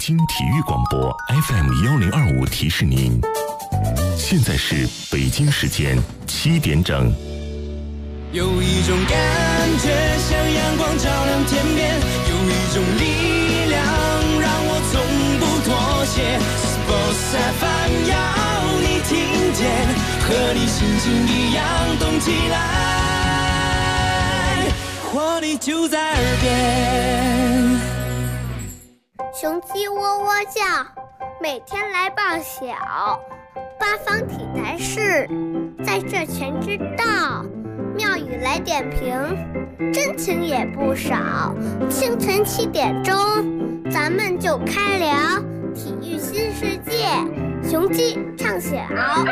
京体育广播 FM1025提示您，现在是北京时间7点整。 有一种感觉像阳光照亮天边，有一种力量让我从不妥协。Sports FM 要你听见，和你心情一样动起来，活力就在耳边。 雄鸡喔喔叫，每天来报晓。八方体坛事，在这全知道。妙语来点评，真情也不少。清晨7点钟，咱们就开聊体育新世界，雄鸡唱晓。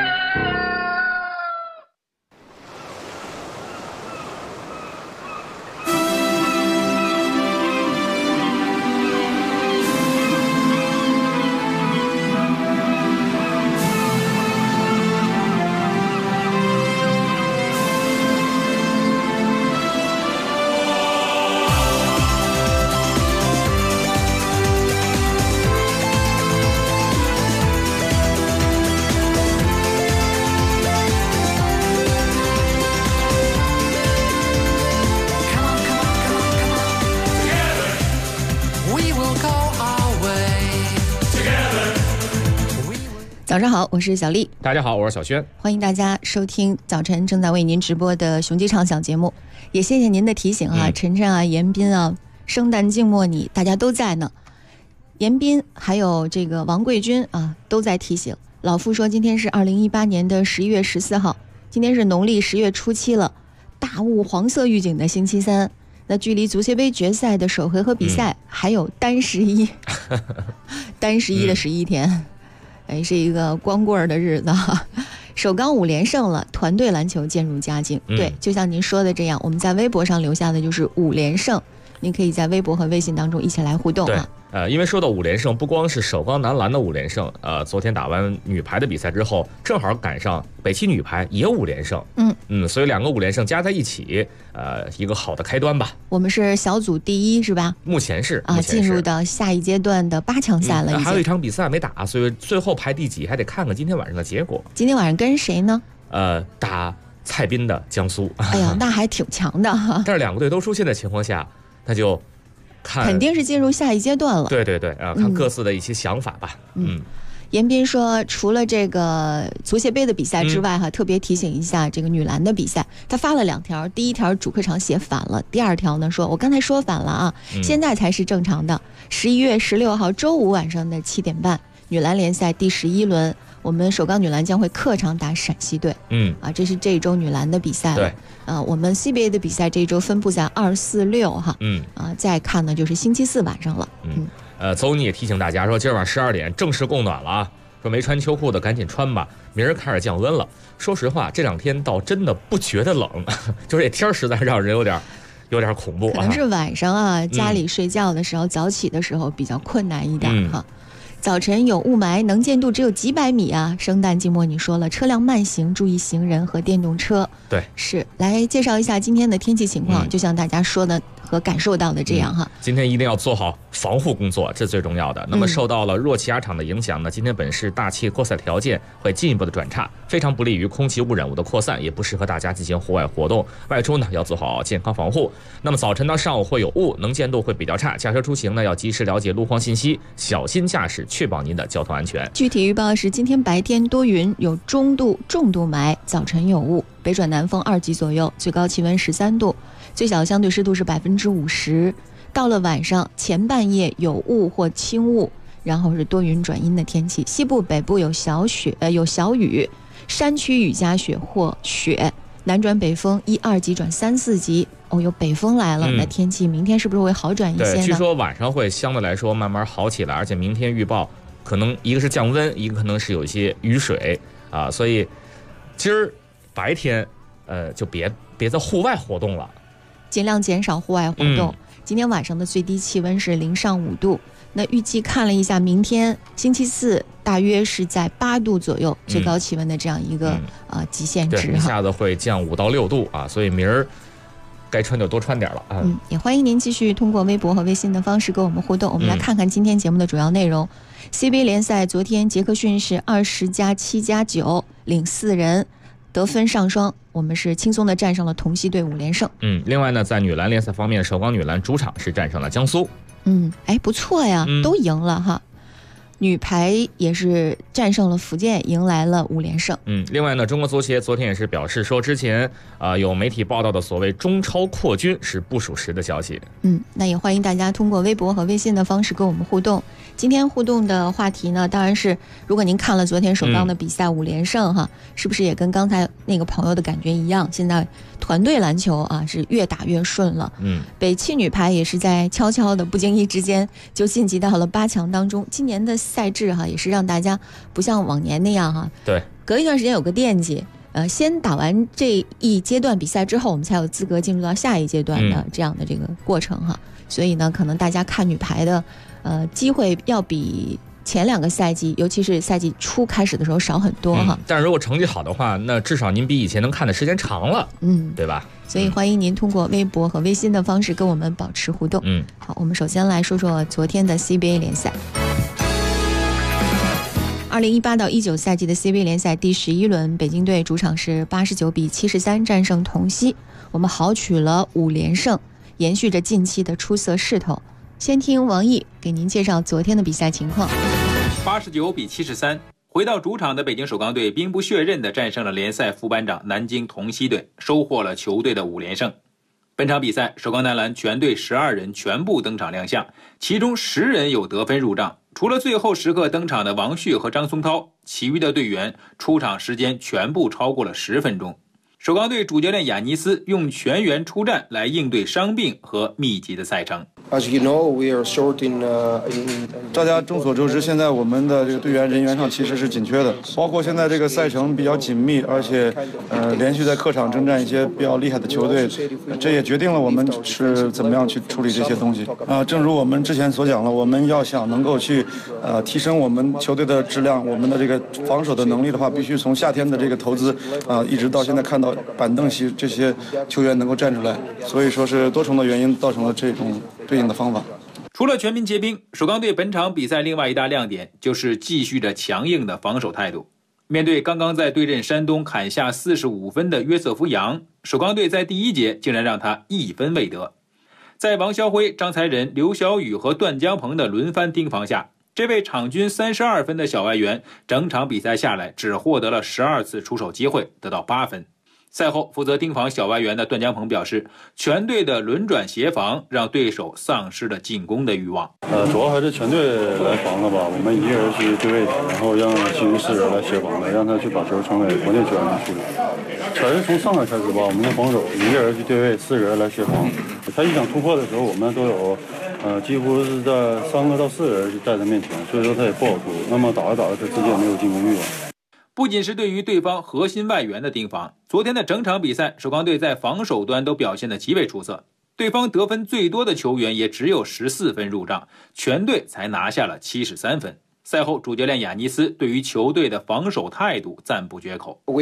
早上好，我是小丽。 大家好，我是小轩。 欢迎大家收听早晨正在为您直播的雄鸡唱响节目，也谢谢您的提醒啊，晨晨啊、严斌啊、圣诞静默你，大家都在呢。严斌还有这个王贵军啊，都在提醒。老傅说今天是2018年的11月14号，今天是农历10月初7了，大雾黄色预警的星期三。那距离足协杯决赛的首回合比赛还有单11单11的11天。是一个光棍的日子哈，首钢5连胜了，团队篮球渐入佳境。对，就像您说的这样，我们在微博上留下的就是5连胜，您可以在微博和微信当中一起来互动啊。 因为说到5连胜，不光是首钢男篮的5连胜，昨天打完女排的比赛之后，正好赶上北汽女排也5连胜，所以2个5连胜加在一起，一个好的开端吧。 我们是小组第1是吧？ 目前是进入到下一阶段的8强赛了， 还有一场比赛没打，所以最后排第几还得看看今天晚上的结果。 今天晚上跟谁呢？ 打蔡斌的江苏。 哎呀，那还挺强的哈。 但是2个队都出现的情况下，那就肯定是进入下一阶段了。 对看各自的一些想法吧。 严斌说，除了这个足协杯的比赛之外特别提醒一下这个女篮的比赛。他发了2条，第一条主客场写反了，第2条呢说我刚才说反了啊，现在才是正常的。11月16号周五晚上的7点半，女篮联赛第11轮，我们首钢女篮将会客场打陕西队。这是这一周女篮的比赛了。 对， 我们 CBA 的比赛这一周分布在2、4、6哈。再看呢就是星期4晚上了。 邹妮也提醒大家说，今儿晚12点正式供暖了啊，说没穿秋裤的赶紧穿吧，明儿开始降温了。说实话，这2天倒真的不觉得冷，就是这天实在让人有点恐怖啊。 可能是晚上家里睡觉的时候，早起的时候比较困难一点哈。早晨有雾霾，能见度只有几百米啊。圣诞静默你说了，车辆慢行，注意行人和电动车。 对， 是来介绍一下今天的天气情况，就像大家说的和感受到的这样哈。 今天一定要做好防护工作，这最重要的。那么受到了弱气压场的影响呢，今天本市大气扩散条件会进一步的转差，非常不利于空气污染物的扩散，也不适合大家进行户外活动。外出呢要做好健康防护。那么早晨到上午会有雾，能见度会比较差，驾车出行呢要及时了解路况信息，小心驾驶，确保您的交通安全。 具体预报是今天白天多云，有中度、重度霾，早晨有雾，北转南风2级左右，最高气温13度，最小相对湿度是50%。到了晚上前半夜有雾或轻雾，然后是多云转阴的天气，西部北部有小雨，山区雨夹雪或雪，南转北风1、2级转3、4级。有北风来了，那天气明天是不是会好转一些呢？ 对，据说晚上会相对来说慢慢好起来，而且明天预报可能一个是降温，一个可能是有一些雨水啊，所以今儿白天就别在户外活动了， 尽量减少户外活动。今天晚上的最低气温是0上5度，那预计看了一下，明天星期4大约是在8度左右最高气温的这样一个极限值， 一下子会降5到6度啊，所以明儿该穿就多穿点了啊。 也欢迎您继续通过微博和微信的方式跟我们互动。我们来看看今天节目的主要内容。CBA 联赛昨天杰克逊是20+7+9领4人，得分上双，我们是轻松的战胜了同曦队5连胜。 另外呢，在女篮联赛方面，首钢女篮主场是战胜了江苏。 不错呀，都赢了哈。女排也是战胜了福建，迎来了5连胜。 另外呢，中国足协昨天也是表示说，之前有媒体报道的所谓中超扩军是不属实的消息。 那也欢迎大家通过微博和微信的方式跟我们互动。今天互动的话题呢，当然是如果您看了昨天首钢的比赛5连胜哈，是不是也跟刚才那个朋友的感觉一样？现在团队篮球啊是越打越顺了。北汽女排也是在悄悄的不经意之间就晋级到了8强当中。今年的赛制哈也是让大家不像往年那样哈， 对， 隔一段时间有个惦记。先打完这一阶段比赛之后，我们才有资格进入到下一阶段的这样的这个过程哈。所以呢，可能大家看女排的机会要比前2个赛季，尤其是赛季初开始的时候少很多哈。 但是如果成绩好的话，那至少您比以前能看的时间长了，对吧？ 所以欢迎您通过微博和微信的方式跟我们保持互动。好，我们首先来说说昨天的 CBA 联赛。2018到19赛季的 CBA 联赛第11轮，北京队主场是89-73战胜同曦，我们豪取了5连胜，延续着近期的出色势头。先听王毅给您介绍昨天的比赛情况。 89-73，回到主场的北京首钢队兵不血刃地战胜了联赛副班长南京同曦队，收获了球队的5连胜。本场比赛，首钢男篮全队12人全部登场亮相，其中10人有得分入账。除了最后时刻登场的王旭和张松涛，其余的队员出场时间全部超过了10分钟。首钢队主教练雅尼斯用全员出战来应对伤病和密集的赛程。 大家众所周知，现在我们的这个队员人员上其实是紧缺的，包括现在这个赛程比较紧密，而且连续在客场征战一些比较厉害的球队，这也决定了我们是怎么样去处理这些东西。正如我们之前所讲了，我们要想能够去提升我们球队的质量，我们的这个防守的能力的话，必须从夏天的这个投资一直到现在看到板凳席这些球员能够站出来，所以说是多重的原因造成了这种对应的方法。 除了全民皆兵，首钢队本场比赛另外一大亮点就是继续着强硬的防守态度。面对刚刚在对阵山东砍下45分的约瑟夫·杨，首钢队在第1节竟然让他1分未得。在王霄辉、张才仁、刘晓宇和段江鹏的轮番盯防下，这位场均32分的小外援整场比赛下来只获得了12次出手机会，得到8分。赛后，负责盯防小外援的段江鹏表示，全队的轮转协防让对手丧失了进攻的欲望。 主要还是全队来防了吧，我们一个人去对位，然后让其余4人来协防的，让他去把球传给国内球员去处理。还是从上来开始吧，我们的防守一个人去对位，4人来协防。他一想突破的时候，我们都有几乎是在3个到4人在他面前，所以说他也不好突。那么打着打着，他自己也没有进攻欲望。 不仅是对于对方核心外援的盯防，昨天的整场比赛，首钢队在防守端都表现得极为出色。对方得分最多的球员也只有14分入账，全队才拿下了73分。赛后，主教练雅尼斯对于球队的防守态度赞不绝口。 我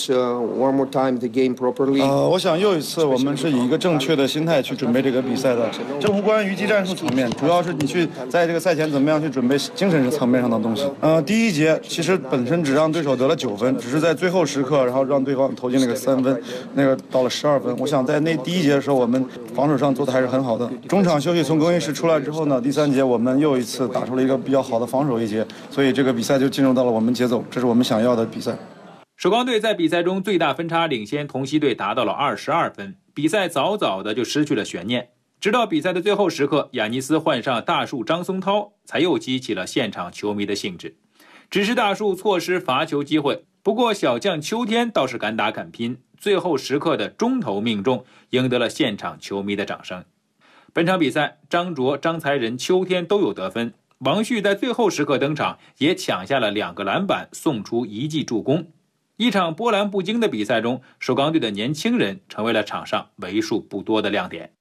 想又一次我们是以一个正确的心态去准备这个比赛的，这无关于技战术层面，主要是你去在这个赛前怎么样去准备精神层面上的东西。第1节其实本身只让对手得了9分，只是在最后时刻，然后让对方投进了个3分，那个到了12分。我想在那第1节的时候，我们防守上做的还是很好的。中场休息从更衣室出来之后呢，第3节我们又一次打出了一个比较好的防守一节，所以这个比赛就进入到了我们节奏，这是我们想要的比赛。 首钢队在比赛中最大分差领先同曦队达到了22分，比赛早早的就失去了悬念。直到比赛的最后时刻，雅尼斯换上大树张松涛，才又激起了现场球迷的兴致。只是大树错失罚球机会，不过小将秋天倒是敢打敢拼，最后时刻的中投命中，赢得了现场球迷的掌声。本场比赛，张卓、张才仁、秋天都有得分。王旭在最后时刻登场，也抢下了2个篮板，送出1记助攻。一场波澜不惊的比赛中，首钢队的年轻人成为了场上为数不多的亮点。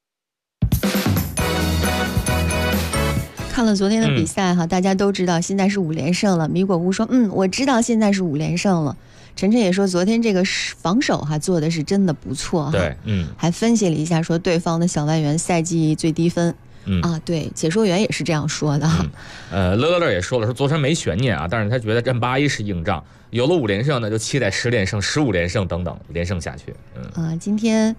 看了昨天的比赛大家都知道现在是5连胜了。米果乌说我知道现在是5连胜了。 晨晨也说，昨天这个防守做的是真的不错哈。 对， 还分析了一下，说对方的小外援赛季最低分。对，解说员也是这样说的。 乐也说了，说昨天没悬念啊，但是他觉得M81是硬仗，有了5连胜呢，就期待10连胜、15连胜等等连胜下去。 今天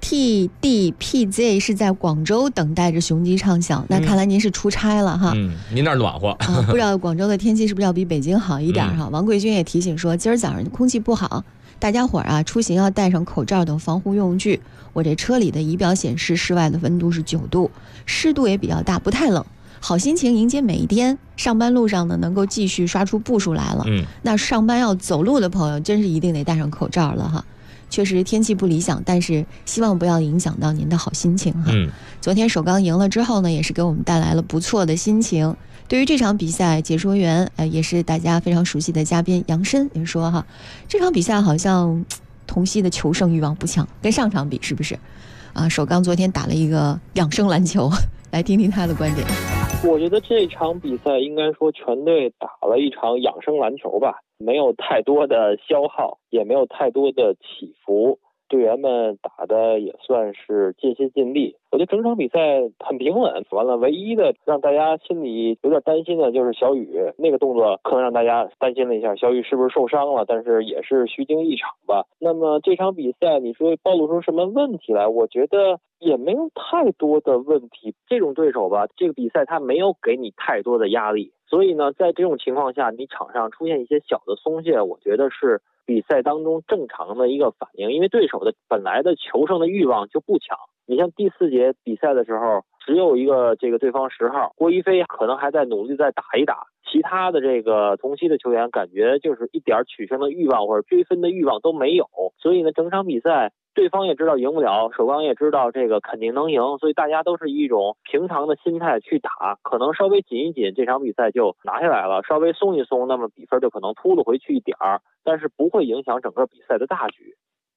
TDPZ 是在广州等待着雄鸡唱响，那看来您是出差了哈。 您那儿暖和不知道广州的天气是不是要比北京好一点哈？王贵军也提醒说，今儿早上空气不好，大家伙儿出行要戴上口罩等防护用具。我这车里的仪表显示，室外的温度是9度，湿度也比较大，不太冷。好心情迎接每一天，上班路上呢能够继续刷出步数来了。那上班要走路的朋友，真是一定得戴上口罩了哈。确实天气不理想，但是希望不要影响到您的好心情哈。昨天首钢赢了之后呢，也是给我们带来了不错的心情。对于这场比赛，解说员也是大家非常熟悉的嘉宾杨申也说哈，这场比赛好像同曦的求胜欲望不强，跟上场比是不是？首钢昨天打了一个养生篮球，来听听他的观点。 我觉得这场比赛应该说全队打了一场养生篮球吧，没有太多的消耗，也没有太多的起伏，队员们打的也算是尽心尽力。我觉得整场比赛很平稳，完了唯一的让大家心里有点担心的就是小雨那个动作，可能让大家担心了一下，小雨是不是受伤了，但是也是虚惊一场吧。那么这场比赛你说暴露出什么问题来，我觉得也没有太多的问题。这种对手吧，这个比赛他没有给你太多的压力，所以呢在这种情况下，你场上出现一些小的松懈，我觉得是比赛当中正常的一个反应，因为对手的本来的求胜的欲望就不强。你像第4节比赛的时候，只有一个对方10号郭一飞可能还在努力再打一打，其他的这个同曦的球员感觉就是一点取胜的欲望或者追分的欲望都没有。所以呢整场比赛对方也知道赢不了，首钢也知道这个肯定能赢，所以大家都是一种平常的心态去打，可能稍微紧一紧这场比赛就拿下来了，稍微松一松那么比分就可能扑了回去一点儿，但是不会影响整个比赛的大局。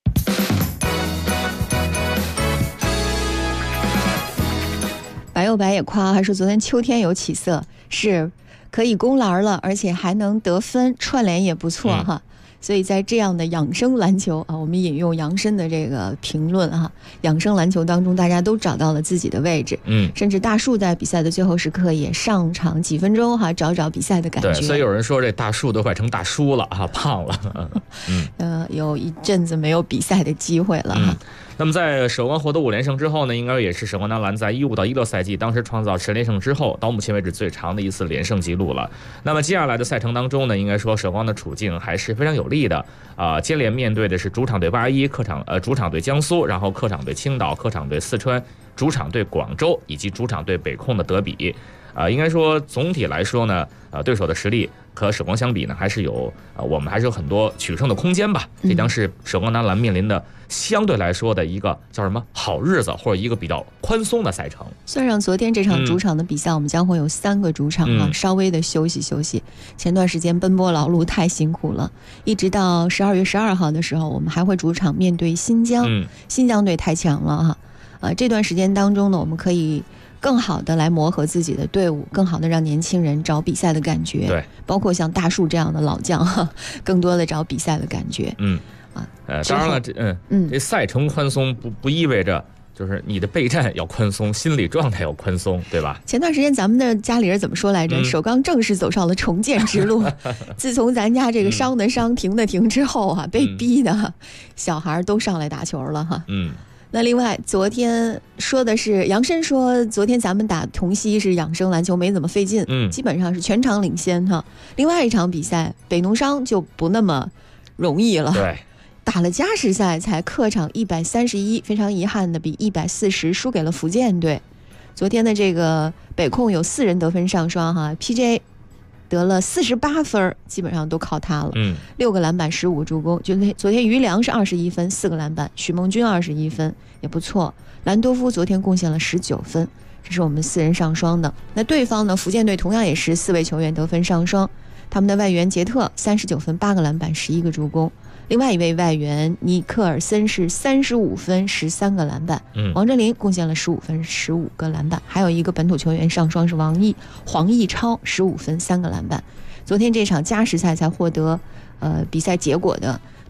白又白也夸，还说昨天秋天有起色，是可以攻篮了，而且还能得分，串联也不错哈。所以在这样的养生篮球我们引用杨申的这个评论养生篮球当中，大家都找到了自己的位置。甚至大树在比赛的最后时刻也上场几分钟找找比赛的感觉。 对，所以有人说这大树都快成大叔了胖了。 有一阵子没有比赛的机会了那么在首钢获得5连胜之后呢，应该也是首钢男篮在15到16赛季当时创造10连胜之后到目前为止最长的一次连胜记录了。那么接下来的赛程当中呢，应该说首钢的处境还是非常有利的接连面对的是主场对81，主场对江苏，然后客场对青岛，客场对四川，主场对广州以及主场对北控的德比。应该说总体来说呢，对手的实力和首钢相比呢，还是有我们还是有很多取胜的空间吧。这将是首钢男篮面临的相对来说的一个叫什么好日子，或者一个比较宽松的赛程。 算上昨天这场主场的比赛，我们将会有3个主场稍微的休息休息。前段时间奔波劳碌太辛苦了，一直到12月12号的时候，我们还会主场面对新疆。新疆队太强了这段时间当中呢，我们可以更好的来磨合自己的队伍，更好的让年轻人找比赛的感觉。 对， 包括像大树这样的老将更多的找比赛的感觉。 当然了，这赛程宽松不意味着就是你的备战要宽松，心理状态要宽松，对吧？ 前段时间咱们的家里人怎么说来着？首钢正式走上了重建之路。自从咱家这个伤的伤，停的停之后被逼的小孩都上来打球了那另外昨天说的是杨申说，昨天咱们打同曦是养生篮球，没怎么费劲，基本上是全场领先另外一场比赛北农商就不那么容易了， 对， 打了加时赛才客场131，非常遗憾的比140输给了福建队。昨天的这个北控有4人得分上双PJ得了48分，基本上都靠他了，6个篮板15个助攻。昨天于良是21分4个篮板，许梦君21分也不错，兰多夫昨天贡献了19分，这是我们4人上双的。那对方呢，福建队同样也是4位球员得分上双，他们的外援杰特39分8个篮板11个助攻，另外一位外援尼克尔森是35分13个篮板，王振林贡献了15分15个篮板，还有一个本土球员上双是黄奕超15分3个篮板。昨天这场加时赛才获得比赛结果的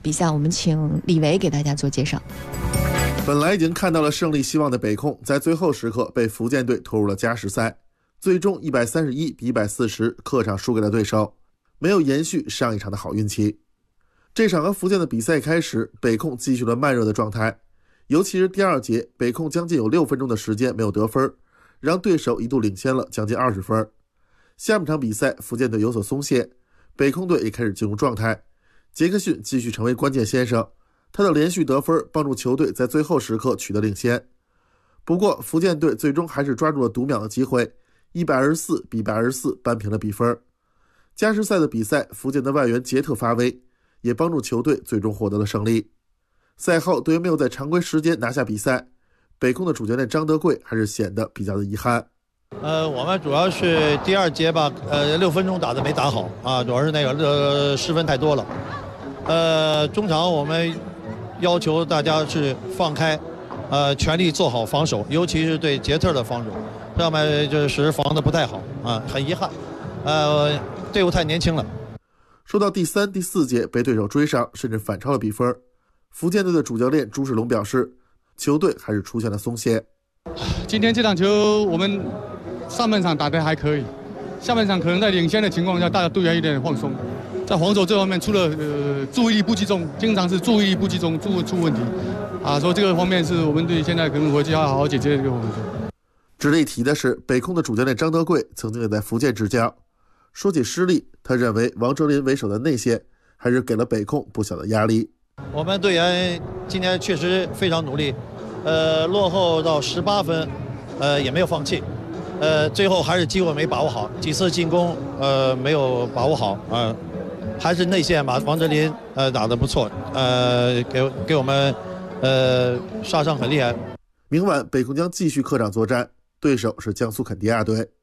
比赛，我们请李维给大家做介绍。 本来已经看到了胜利希望的北控，在最后时刻被福建队拖入了加时赛，最终131比140客场输给了对手，没有延续上一场的好运气。这场和福建的比赛开始，北控继续了慢热的状态，尤其是第2节，北控将近有6分钟的时间没有得分，让对手一度领先了将近20分。下半场比赛，福建队有所松懈，北控队也开始进入状态，杰克逊继续成为关键先生，他的连续得分帮助球队在最后时刻取得领先。不过福建队最终还是抓住了读秒的机会，124比124扳平了比分。加时赛的比赛，福建的外援杰特发威，也帮助球队最终获得了胜利。赛后队员没有在常规时间拿下比赛，北控的主教练张德贵还是显得比较的遗憾。 我们主要是第2节吧，6分钟打得没打好啊，主要是那个失分太多了。中场我们要求大家是放开，全力做好防守，尤其是对杰特的防守，上面就是防得不太好啊，很遗憾。队伍太年轻了。 说到第3、第4节被对手追上，甚至反超了比分，福建队的主教练朱世龙表示，球队还是出现了松懈。 今天这场球我们上半场打得还可以，下半场可能在领先的情况下，大家队员有点放松，在防守这方面出了注意力不集中，经常是注意力不集中出问题啊，所以这个方面是我们队现在可能回去要好好解决这个问题。 值得一提的是，北控的主教练张德贵曾经也在福建执教，说起失利，他认为王哲林为首的内线还是给了北控不小的压力。 我们队员今天确实非常努力，落后到18分，也没有放弃，最后还是机会没把握好，几次进攻没有把握好啊，还是内线把王哲林打得不错，给我们杀伤很厉害。 明晚北控将继续客场作战，对手是江苏肯迪亚队。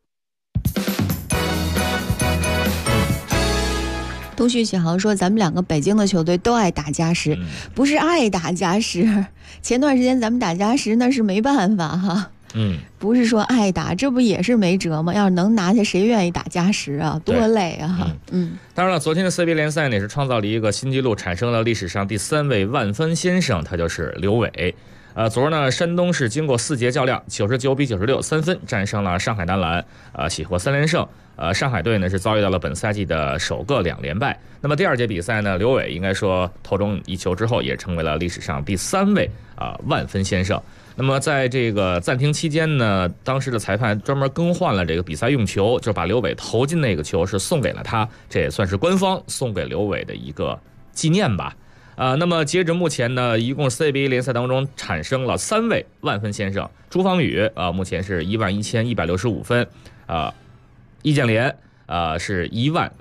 东旭启豪说，咱们2个北京的球队都爱打加时，不是爱打加时，前段时间咱们打加时那是没办法哈，不是说爱打，这不也是没辙吗？要是能拿下，谁愿意打加时啊？多累啊！ 当然了，昨天的 CBA 联赛呢也是创造了一个新纪录，产生了历史上第3位万分先生，他就是刘伟。昨儿呢，山东是经过4节较量，99比963分战胜了上海男篮，喜获3连胜。上海队呢是遭遇到了本赛季的首个2连败。那么第2节比赛呢，刘伟应该说投中一球之后，也成为了历史上第3位万分先生。那么在这个暂停期间呢，当时的裁判专门更换了这个比赛用球，就把刘伟投进那个球是送给了他，这也算是官方送给刘伟的一个纪念吧。那么截止目前呢，一共 CBA 联赛当中产生了3位万分先生。朱芳雨目前是11165分，易建联是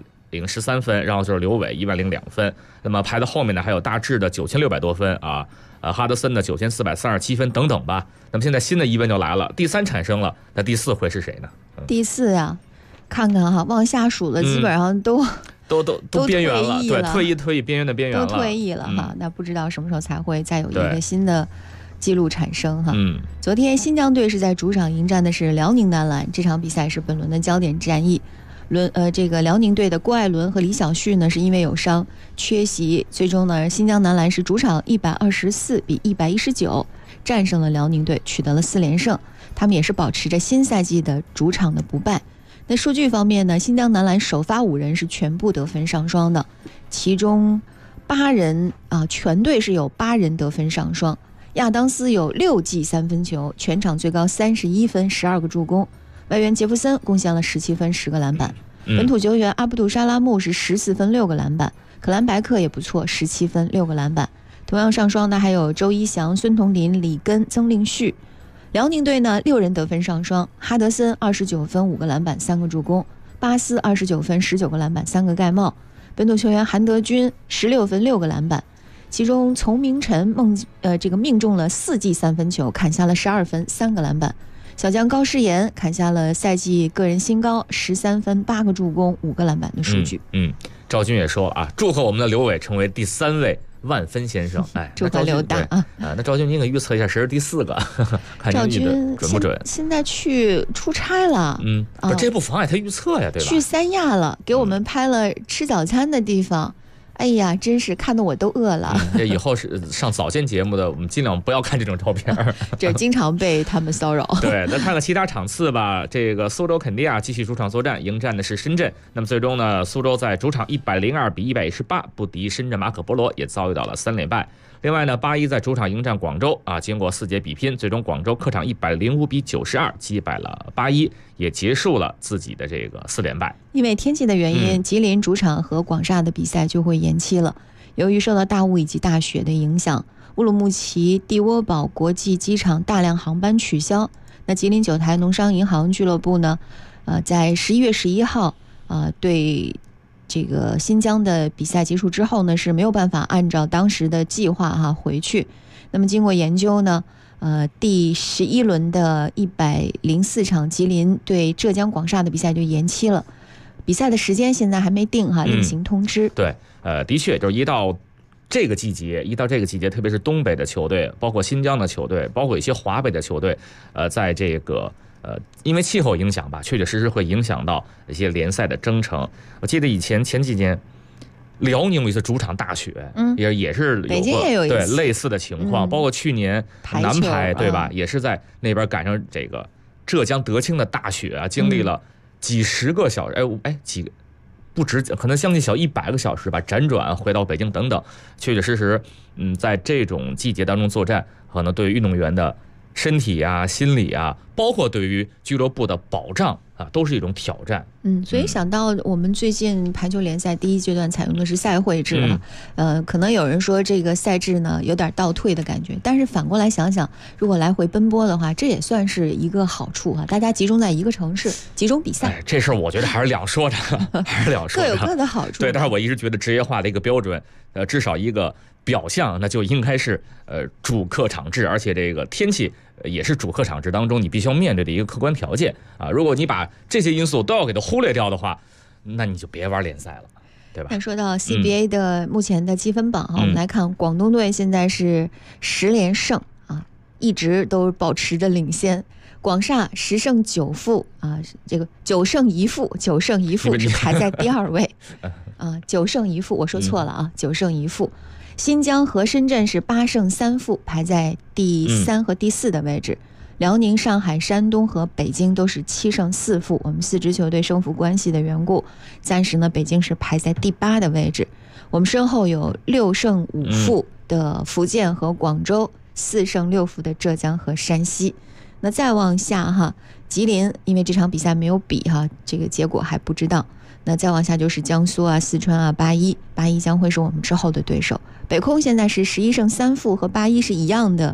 10013分，然后就是刘伟10002分。那么排到后面呢，还有大致的9600多分哈德森的9437分等等吧。那么现在新的疑问就来了，第3产生了，那第4会是谁呢？ 第4啊，看看哈，往下数了，基本上都边缘了，对，退役边缘的边缘了， 都退役了哈。那不知道什么时候才会再有一个新的记录产生哈。昨天新疆队是在主场迎战的是辽宁男篮，这场比赛是本轮的焦点战役。这个辽宁队的郭艾伦和李晓旭呢是因为有伤缺席，最终呢新疆男篮是主场124比119战胜了辽宁队，取得了4连胜，他们也是保持着新赛季的主场的不败。那数据方面呢，新疆男篮首发5人是全部得分上双的，其中8人全队是有8人得分上双。亚当斯有6记3分球，全场最高31分，12个助攻。外援杰弗森贡献了17分，10个篮板。本土球员阿卜杜沙拉木是14分，6个篮板。可兰白克也不错，17分，6个篮板。同样上双的还有周一翔、孙彤林、李根、曾令旭。辽宁队呢6人得分上双，哈德森29分5个篮板3个助攻，巴斯29分19个篮板3个盖帽。本土球员韩德君16分6个篮板，其中丛明晨命中了4记3分球，砍下了12分3个篮板。小将高诗岩砍下了赛季个人新高，13分8个助攻5个篮板的数据。 赵军也说了祝贺我们的刘伟成为第3位万分先生。 祝贺刘大那赵军你给预测一下谁是第4个？看你预的准不准？ 现在去出差了， 这不妨碍他预测呀，对吧？ 去三亚了，给我们拍了吃早餐的地方。 哎呀，真是看得我都饿了。 这以后是上早间节目的，我们尽量不要看这种照片。 这经常被他们骚扰。 对，再看看其他场次吧。这个苏州肯尼亚继续主场作战，迎战的是深圳。那么最终呢，苏州在主场102比118不敌深圳马可波罗，也遭遇到了3连败。另外呢，八一在主场迎战广州啊，经过4节比拼，最终广州客场105比92击败了81，也结束了自己的这个4连败。 因为天气的原因，吉林主场和广厦的比赛就会延期了。由于受到大雾以及大雪的影响，乌鲁木齐蒂窝堡国际机场大量航班取消。那吉林九台农商银行俱乐部呢，在11月11号对这个新疆的比赛结束之后呢，是没有办法按照当时的计划回去。那么经过研究呢，第11轮的104场吉林对浙江广厦的比赛就延期了。比赛的时间现在还没定另行通知。 对，的确就是一到这个季节，特别是东北的球队，包括新疆的球队，包括一些华北的球队，在这个因为气候影响吧，确确实实会影响到一些联赛的征程。我记得前几年辽宁有一次主场大雪，也是北京也有一次对类似的情况，包括去年男排对吧，也是在那边赶上这个浙江德清的大雪啊，经历了几十个小时，不止，可能将近小100个小时吧，辗转回到北京等等，确确实实，在这种季节当中作战，可能对于运动员的身体啊、心理啊，包括对于俱乐部的保障啊，都是一种挑战。 所以想到我们最近排球联赛第一阶段采用的是赛会制可能有人说这个赛制呢有点倒退的感觉，但是反过来想想，如果来回奔波的话，这也算是一个好处大家集中在一个城市，集中比赛。 这事儿我觉得还是两说着， 各有各的好处。 对，但是我一直觉得职业化的一个标准，至少一个表象，那就应该是主客场制，而且这个天气也是主客场制当中你必须要面对的一个客观条件啊。如果你把这些因素都要给它忽略掉的话，那你就别玩联赛了，对吧？ 那说到 CBA 的目前的积分榜我们来看，广东队现在是10连胜一直都保持着领先。广厦10胜9负这个9胜1负是排在第2位9胜1负，我说错了9胜1负。新疆和深圳是8胜3负，排在第3和第4的位置。辽宁、上海、山东和北京都是7胜4负。我们4支球队胜负关系的缘故，暂时呢北京是排在第8的位置。我们身后有6胜5负的福建和广州，4胜6负的浙江和山西。那再往下吉林因为这场比赛没有比这个结果还不知道。那再往下就是江苏四川八一将会是我们之后的对手。北空现在是11胜3负，和八一是一样的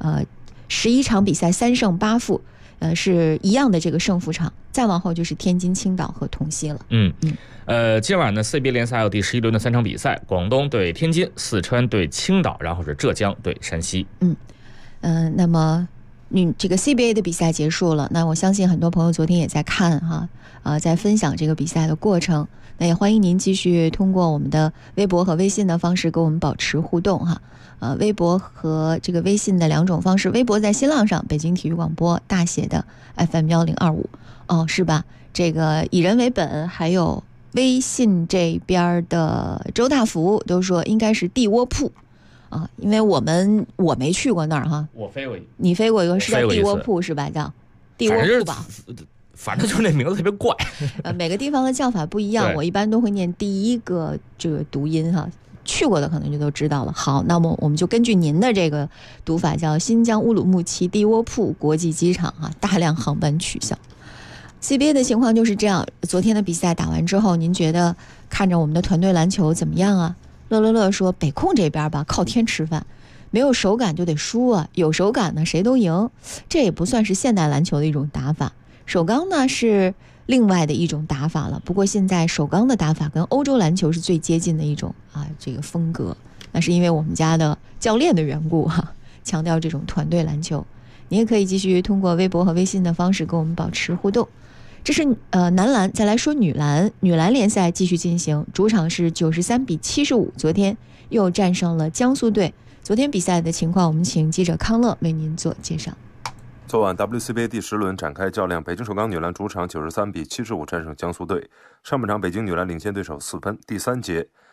，11场比赛3胜8负，是一样的这个胜负场。再往后就是天津、青岛和同曦了。 今晚呢 CBA 联赛还有第11轮的3场比赛，广东对天津，四川对青岛，然后是浙江对山西。 那么这个 CBA 的比赛结束了，那我相信很多朋友昨天也在看在分享这个比赛的过程。那也欢迎您继续通过我们的微博和微信的方式跟我们保持互动微博和这个微信的2种方式，微博在新浪上北京体育广播大写的 FM1025是吧？这个以人为本，还有微信这边的周大福都说应该是地窝铺因为我没去过那儿我飞过， 你飞过一个是在地窝铺是吧？叫地窝铺吧， 反正就是那名字特别怪每个地方的叫法不一样，我一般都会念第一个这个读音去过的可能就都知道了。好，那么我们就根据您的这个读法，叫新疆乌鲁木齐地窝铺国际机场大量航班取消。CBA 的情况就是这样。昨天的比赛打完之后，您觉得看着我们的团队篮球怎么样乐说北控这边吧靠天吃饭，没有手感就得输有手感呢谁都赢。这也不算是现代篮球的一种打法，首钢呢是另外的一种打法了。不过现在首钢的打法跟欧洲篮球是最接近的一种这个风格，那是因为我们家的教练的缘故强调这种团队篮球。你也可以继续通过微博和微信的方式跟我们保持互动。这是男篮，再来说女篮。女篮联赛继续进行，主场是93比75，昨天又战胜了江苏队。昨天比赛的情况，我们请记者康乐为您做介绍。 昨晚 WCBA 第10轮展开较量，北京首钢女篮主场93比75战胜江苏队。上半场北京女篮领先对手4分，第3节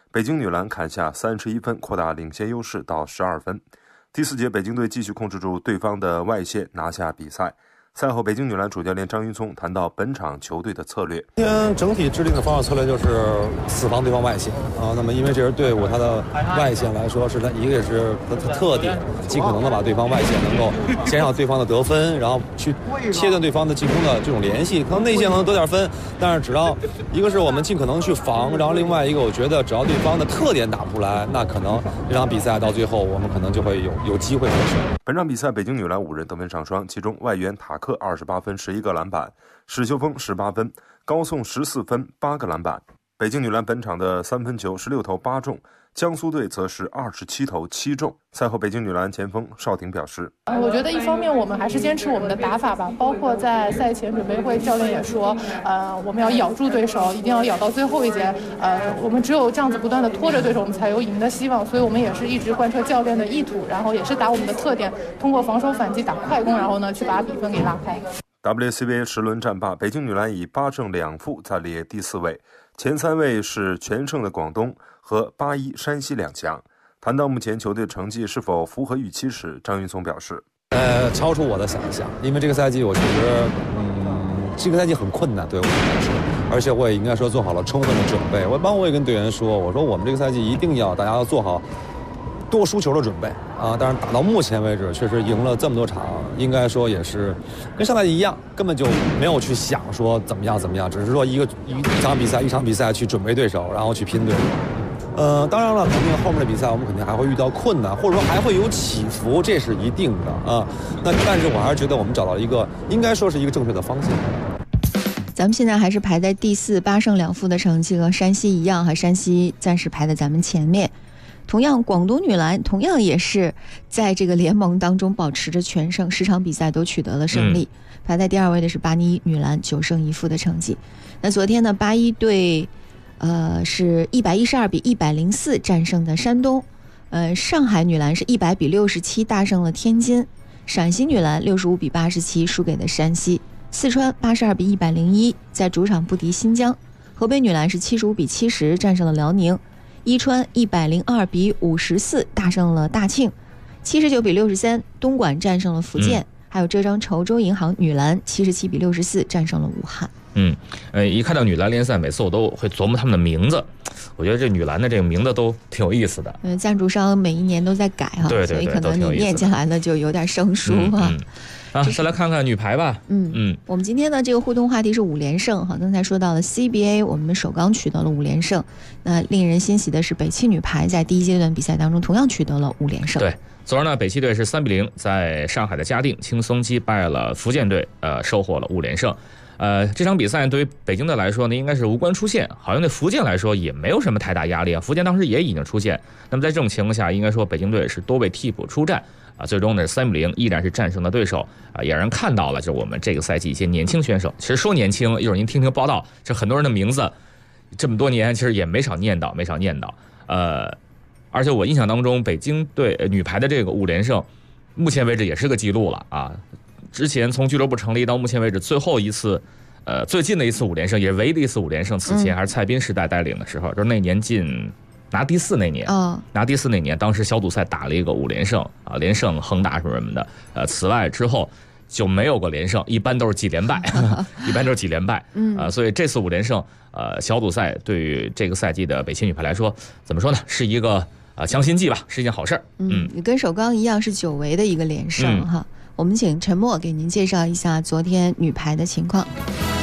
北京女篮砍下31分，扩大领先优势到12分。第4节，北京队继续控制住对方的外线，拿下比赛。赛后，北京女篮主教练张云聪谈到本场球队的策略。 今天整体制定的防守策略就是死防对方外线啊。那么，因为这支队伍它的外线来说，是它一个也是它的特点，尽可能的把对方外线能够减少对方的得分，然后去切断对方的进攻的这种联系。可能内线可能得点分，但是只要一个是我们尽可能去防，然后另外一个我觉得只要对方的特点打不出来，那可能这场比赛到最后我们可能就会有机会获胜。 本场比赛，北京女篮5人得分上双，其中外援塔克28分11个篮板，史秀峰18分，高颂14分8个篮板。北京女篮本场的3分球16投8中，江苏队则是27投7中。赛后，北京女篮前锋邵婷表示， 我觉得一方面我们还是坚持我们的打法吧，包括在赛前准备会，教练也说，我们要咬住对手，一定要咬到最后一节，我们只有这样子不断的拖着对手，我们才有赢的希望。所以我们也是一直贯彻教练的意图，然后也是打我们的特点，通过防守反击打快攻，然后呢去把比分给拉开。 WCBA 10轮战罢，北京女篮以8胜2负暂列第4位，前3位是全胜的广东和81山西2强。谈到目前球队成绩是否符合预期时，张云聪表示， 超出我的想象，因为这个赛季我确实，这个赛季很困难对我来说，而且我也应该说做好了充分的准备。我也跟队员说，我说我们这个赛季一定要大家要做好多输球的准备啊！但是打到目前为止，确实赢了这么多场，应该说也是跟上赛季一样，根本就没有去想说怎么样，只是说一场比赛去准备对手，然后去拼对手。当然了，肯定后面的比赛我们肯定还会遇到困难，或者说还会有起伏，这是一定的啊。但是我还是觉得我们找到一个应该说是一个正确的方向。 咱们现在还是排在第4，8胜2负的成绩和山西一样，和山西暂时排在咱们前面。同样，广东女篮同样也是在这个联盟当中保持着全胜，10场比赛都取得了胜利。排在第2位的是81女篮9胜1负的成绩。那昨天呢，81队是112比104战胜的山东，上海女篮是100比67大胜了天津，陕西女篮65比87输给了山西，四川82比101在主场不敌新疆，河北女篮是75比70战胜了辽宁，伊川102比54大胜了大庆，79比63东莞战胜了福建，还有浙江稠州银行女篮77比64战胜了武汉。 一看到女篮联赛，每次我都会琢磨他们的名字，我觉得这女篮的这个名字都挺有意思的。 赞助商每一年都在改哈， 对， 所以可能你念起来呢就有点生疏哈。 再来看看女排吧。 我们今天的这个互动话题是5连胜哈。刚才说到了 CBA， 我们首钢取得了5连胜。那令人欣喜的是，北汽女排在第1阶段比赛当中同样取得了5连胜。 对，昨儿呢，北汽队是3比0在上海的嘉定轻松击败了福建队，收获了5连胜。这场比赛对于北京队来说呢，应该是无关出线，好像对福建来说也没有什么太大压力啊。福建当时也已经出线，那么在这种情况下，应该说北京队是多位替补出战啊，最终呢3比0依然是战胜了对手啊，也让人看到了就是我们这个赛季一些年轻选手。其实说年轻，一会儿您听听报道，这很多人的名字这么多年其实也没少念叨。而且我印象当中，北京队女排的这个5连胜，目前为止也是个记录了啊。之前从俱乐部成立到目前为止最近的一次5连胜，也是唯一的一次5连胜。此前还是蔡斌时代带领的时候，就是那年拿第4那年，拿第4那年，当时小组赛打了一个5连胜啊，连胜恒大什么的。此外之后就没有过连胜，一般都是几连败，所以这次5连胜，小组赛对于这个赛季的北汽女排来说，怎么说呢，是一个强心剂吧，是一件好事儿。 跟首钢一样是久违的一个连胜哈。我们请陈默给您介绍一下昨天女排的情况。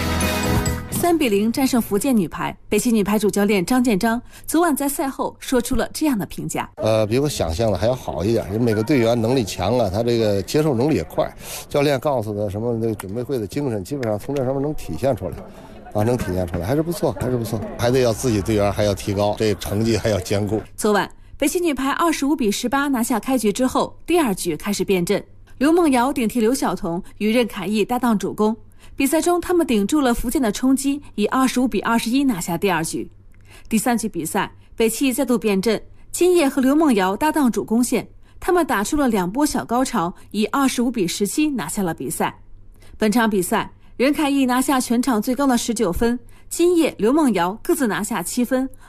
3比0战胜福建女排，北汽女排主教练张建章昨晚在赛后说出了这样的评价： 比我想象的还要好一点，因为每个队员能力强啊，他这个接受能力也快。教练告诉他什么那个准备会的精神，基本上从这上面能体现出来。还是不错，还得要自己队员还要提高，这成绩还要兼顾。 昨晚北汽女排25比18拿下开局之后，第2局开始变阵。刘梦瑶顶替刘晓彤与任凯毅搭档主攻，比赛中他们顶住了福建的冲击，以25比21拿下第2局。第3局比赛，北汽再度变阵，金叶和刘梦瑶搭档主攻线，他们打出了2波小高潮，以25比17拿下了比赛。本场比赛，任凯毅拿下全场最高的19分，金叶、刘梦瑶各自拿下7分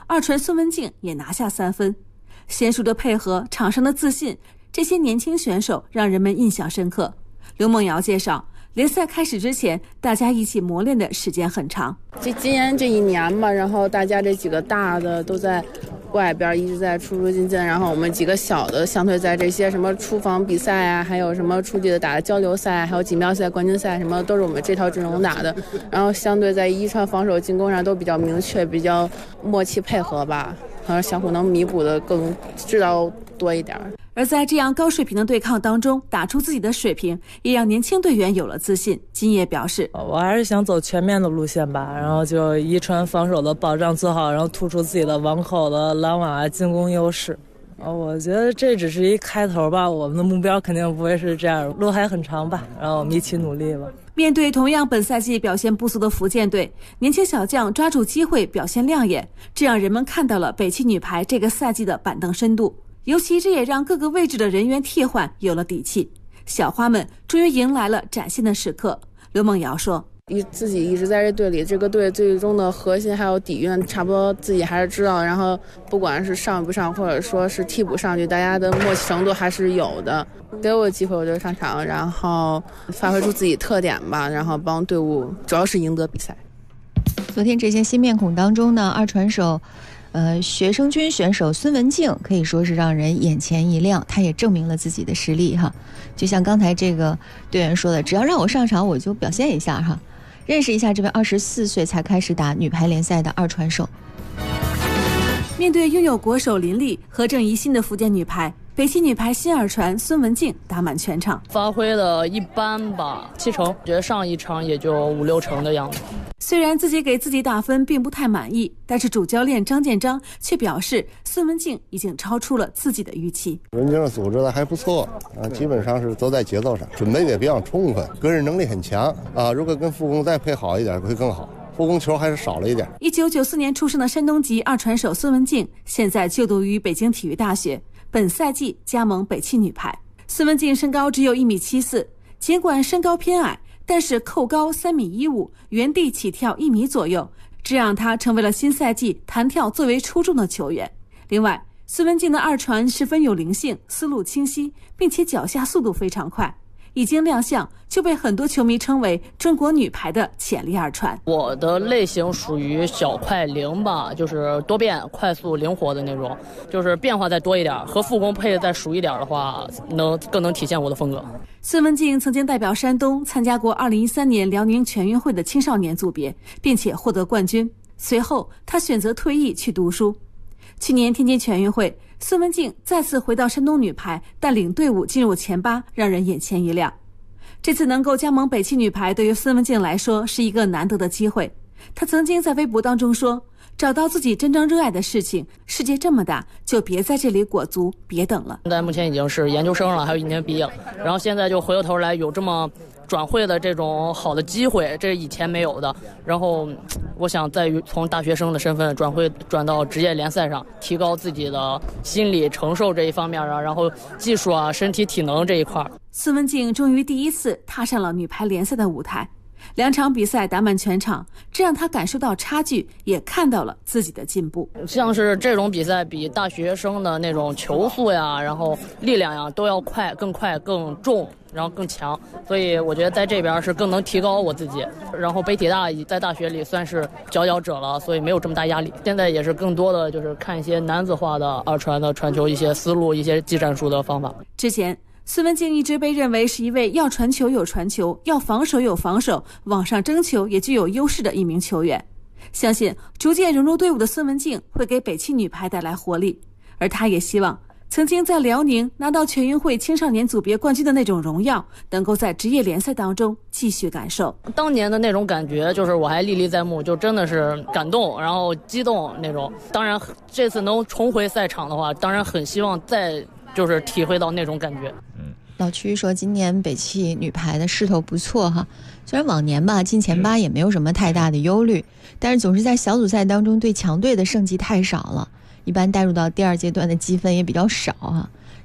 二传孙文静也拿下3分。娴熟的配合，场上的自信，这些年轻选手让人们印象深刻。刘梦瑶介绍，联赛开始之前，大家一起磨练的时间很长。 今年这1年吧，然后大家这几个大的都在外边一直在出进，然后我们几个小的相对在这些什么出访比赛啊，还有什么出去的打的交流赛，还有锦标赛、冠军赛，什么都是我们这套阵容打的。然后相对在一传、防守、进攻上都比较明确，比较默契配合吧，相互能弥补的更知道多一点。 而在这样高水平的对抗当中，打出自己的水平，也让年轻队员有了自信。金叶表示， 我还是想走全面的路线吧，然后就一传防守的保障做好，然后突出自己的网口的拦网啊、进攻优势。我觉得这只是一开头吧，我们的目标肯定不会是这样，路还很长吧，然后我们一起努力吧。 面对同样本赛季表现不俗的福建队，年轻小将抓住机会表现亮眼，这让人们看到了北汽女排这个赛季的板凳深度。尤其这也让各个位置的人员替换有了底气，小花们终于迎来了崭新的时刻。刘梦瑶说， 自己一直在这队里，这个队最终的核心还有底蕴差不多自己还是知道，然后不管是上不上或者说是替补上去，大家的默契程度还是有的。给我机会我就上场，然后发挥出自己特点吧，然后帮队伍主要是赢得比赛。 昨天这些新面孔当中呢，二传手学生军选手孙文静可以说是让人眼前一亮，他也证明了自己的实力哈。就像刚才这个队员说的，只要让我上场我就表现一下哈。认识一下这位24岁才开始打女排联赛的二传手。 面对拥有国手林立和郑怡欣的福建女排，北汽女排新二传孙文静打满全场， 发挥的一般吧，7成，觉得上一场也就5、6成的样子。 虽然自己给自己打分并不太满意，但是主教练张建章却表示孙文静已经超出了自己的预期。 文静组织的还不错啊，基本上是都在节奏上，准备也比较充分，个人能力很强啊。如果跟副攻再配好一点会更好，副攻球还是少了一点。1994 年出生的山东籍二传手孙文静，现在就读于北京体育大学，本赛季加盟北汽女排。孙文静身高只有1.74米，尽管身高偏矮，但是扣高3.15米，原地起跳1米左右，这让他成为了新赛季弹跳最为出众的球员。另外，孙文静的二传十分有灵性，思路清晰，并且脚下速度非常快，一经亮相就被很多球迷称为中国女排的潜力二传。 我的类型属于小快灵吧，就是多变、快速、灵活的那种，就是变化再多一点，和副攻配再熟一点的话，更能体现我的风格。 孙文静曾经代表山东参加过2013年辽宁全运会的青少年组别，并且获得冠军。随后他选择退役去读书。去年天津全运会，孙文静再次回到山东女排，带领队伍进入前8，让人眼前一亮。这次能够加盟北汽女排，对于孙文静来说是一个难得的机会。她曾经在微博当中说，找到自己真正热爱的事情，世界这么大，就别在这里裹足，别等了。 现在目前已经是研究生了，还有1年毕业，然后现在就回过头来有这么转会的这种好的机会，这是以前没有的。然后我想在于从大学生的身份转到职业联赛上，提高自己的心理承受这一方面啊，然后技术啊、身体体能这一块。 孙文静终于第一次踏上了女排联赛的舞台，2场比赛打满全场，这让他感受到差距，也看到了自己的进步。 像是这种比赛比大学生的那种球速呀，然后力量呀都要快、更重，然后更强，所以我觉得在这边是更能提高我自己。然后北体大在大学里算是佼佼者了，所以没有这么大压力。现在也是更多的就是看一些男子化的二传的传球，一些思路，一些技战术的方法。 之前孙文静一直被认为是一位要传球有传球，要防守有防守，网上争球也具有优势的一名球员。相信逐渐融入队伍的孙文静会给北汽女排带来活力，而他也希望曾经在辽宁拿到全运会青少年组别冠军的那种荣耀，能够在职业联赛当中继续感受。 当年的那种感觉，就是我还历历在目，就真的是感动，然后激动那种。当然，这次能重回赛场的话，当然很希望再就是体会到那种感觉。 老区说，今年北汽女排的势头不错哈，虽然往年吧进前8也没有什么太大的忧虑，但是总是在小组赛当中对强队的胜绩太少了，一般带入到第2阶段的积分也比较少哈。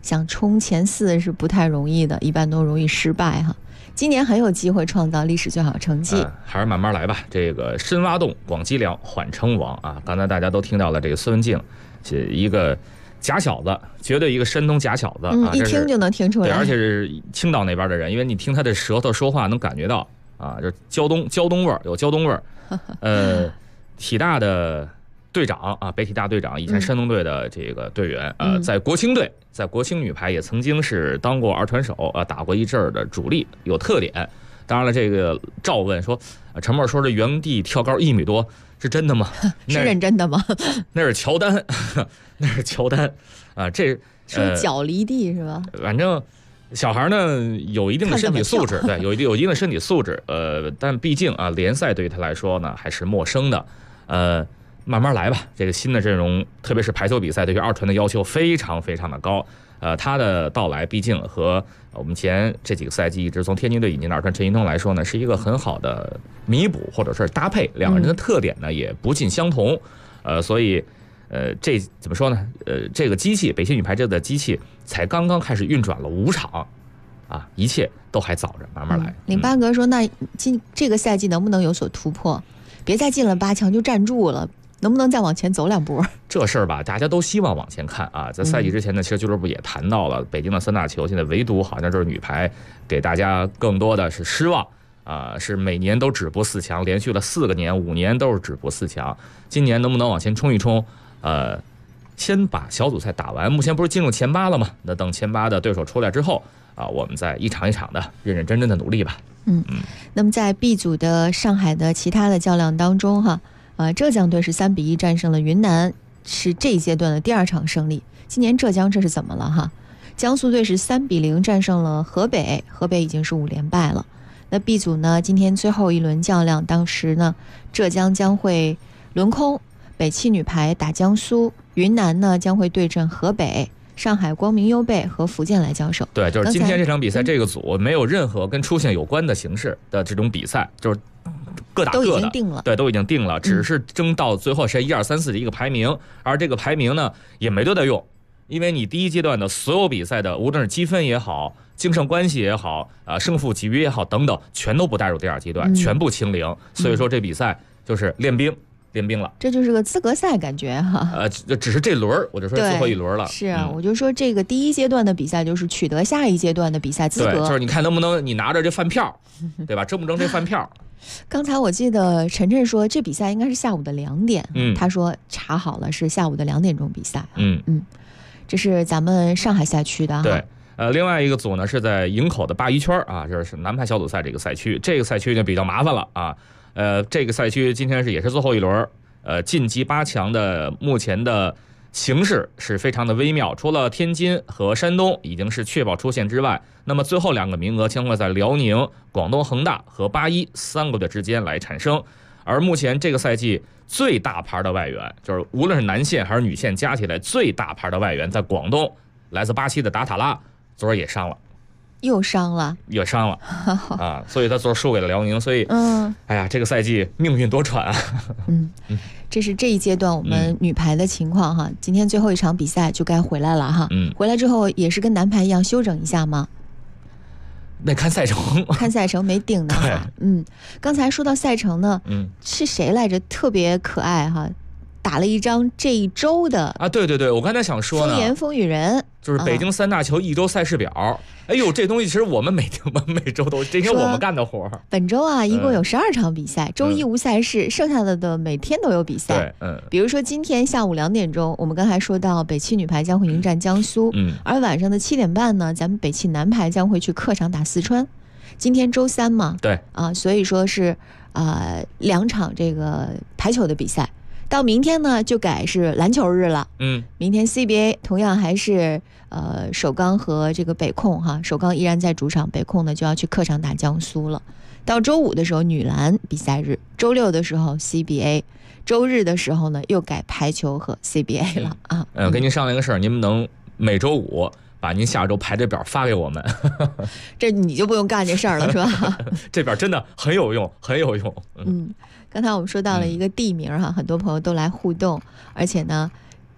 想冲前4是不太容易的，一般都容易失败哈。今年很有机会创造历史最好成绩， 还是慢慢来吧。这个深挖洞，广积粮，缓称王啊！刚才大家都听到了，这个孙文静是一个假小子，绝对一个山东假小子啊！ 一听就能听出来， 对，而且是青岛那边的人，因为你听他的舌头说话能感觉到啊，就是胶东味儿，有胶东味儿。体大的队长啊，北体大队长，以前山东队的这个队员，在国青队，在国青女排也曾经是当过2传手，打过一阵儿的主力，有特点。当然了，这个赵问说，陈默说这原地跳高1米多是真的吗？ 是认真的吗？ 那是乔丹，那是乔丹啊，这说脚离地是吧？ 反正。小孩呢有一定的身体素质，对，有一定的身体素质，但毕竟啊，联赛对于他来说呢还是陌生的，慢慢来吧。这个新的阵容，特别是排球比赛，对于2传的要求非常非常的高，他的到来毕竟和我们前这几个赛季一直从天津队引进的2传陈一通来说呢，是一个很好的弥补或者是搭配，两个人的特点呢也不尽相同，所以。这怎么说呢？这个机器北汽女排这个机器才刚刚开始运转了5场，啊，一切都还早着，慢慢来。 领八哥说，那这个赛季能不能有所突破？别再进了8强就站住了，能不能再往前走2步？ 这事儿吧，大家都希望往前看啊。在赛季之前呢，其实俱乐部也谈到了北京的3大球，现在唯独好像就是女排给大家更多的是失望。是每年都止步4强，连续了4个年、5年都是止步4强。今年能不能往前冲一冲？先把小组赛打完，目前不是进入前8了吗？那等前8的对手出来之后啊，我们再一场一场的认认真真的努力吧。 那么在 B 组的上海的其他的较量当中哈，浙江队是3比1战胜了云南，是这一阶段的第2场胜利。今年浙江这是怎么了哈？江苏队是3比0战胜了河北，河北已经是5连败了。那 B 组呢，今天最后一轮较量，当时呢，浙江将会轮空。北汽女排打江苏，云南呢将会对阵河北，上海光明优贝和福建来交手。 对，就是今天这场比赛，这个组没有任何跟出线有关的形式的这种比赛，就是各打各的， 都已经定了。 对，都已经定了，只是争到最后谁1、2、3、4的一个排名，而这个排名呢也没多大用，因为你第一阶段的所有比赛的，无论是积分也好、净胜关系也好、胜负级别也好等等，全都不带入第2阶段，全部清零。所以说这比赛就是练兵了， 这就是个资格赛感觉哈。 只是这轮我就说最后一轮了。 是啊，我就说这个第1阶段的比赛就是取得下一阶段的比赛资格。 对，就是你看能不能你拿着这饭票，对吧？争不争这饭票？ 刚才我记得晨晨说这比赛应该是下午的2点，他说查好了是下午的2点钟比赛。这是咱们上海赛区的哈。 对。另外一个组呢是在营口的8-1圈啊，就是男排小组赛这个赛区，这个赛区就比较麻烦了啊。这个赛区今天也是最后一轮，晋级8强的目前的形势是非常的微妙，除了天津和山东已经是确保出线之外，那么最后2个名额将会在辽宁、广东恒大和8-1 3个队之间来产生。而目前这个赛季最大牌的外援，就是无论是男线还是女线加起来最大牌的外援，在广东来自巴西的达塔拉，昨儿也伤了。 又伤了啊，所以他昨儿输给了辽宁，所以哎呀，这个赛季命运多舛啊。 这是这一阶段我们女排的情况哈。今天最后一场比赛就该回来了哈。回来之后也是跟男排一样休整一下吗？ 那看赛程没定呢。刚才说到赛程呢，是谁来着？特别可爱哈。打了一张这一周的啊，对，我刚才想说呢， 风言风语人就是北京3大球1周赛事表。哎呦，这东西其实我们每周都，这是我们干的活。 本周啊，一共有12场比赛，周一无赛事，剩下的每天都有比赛。比如说今天下午2点钟，我们刚才说到北汽女排将会迎战江苏，而晚上的7点半呢，咱们北汽男排将会去客场打四川。今天周3嘛， 对啊，所以说是2场这个排球的比赛。到明天呢，就改是篮球日了。明天 CBA 同样还是首钢和这个北控哈，首钢依然在主场，北控呢就要去客场打江苏了。到周5的时候女篮比赛日，周6的时候 CBA， 周日的时候呢又改排球和 CBA 了啊。 跟您商量一个事儿，您们能每周5把您下周排这表发给我们？ 这你就不用干这事儿了是吧？ 这表真的很有用。 刚才我们说到了一个地名哈，很多朋友都来互动，而且呢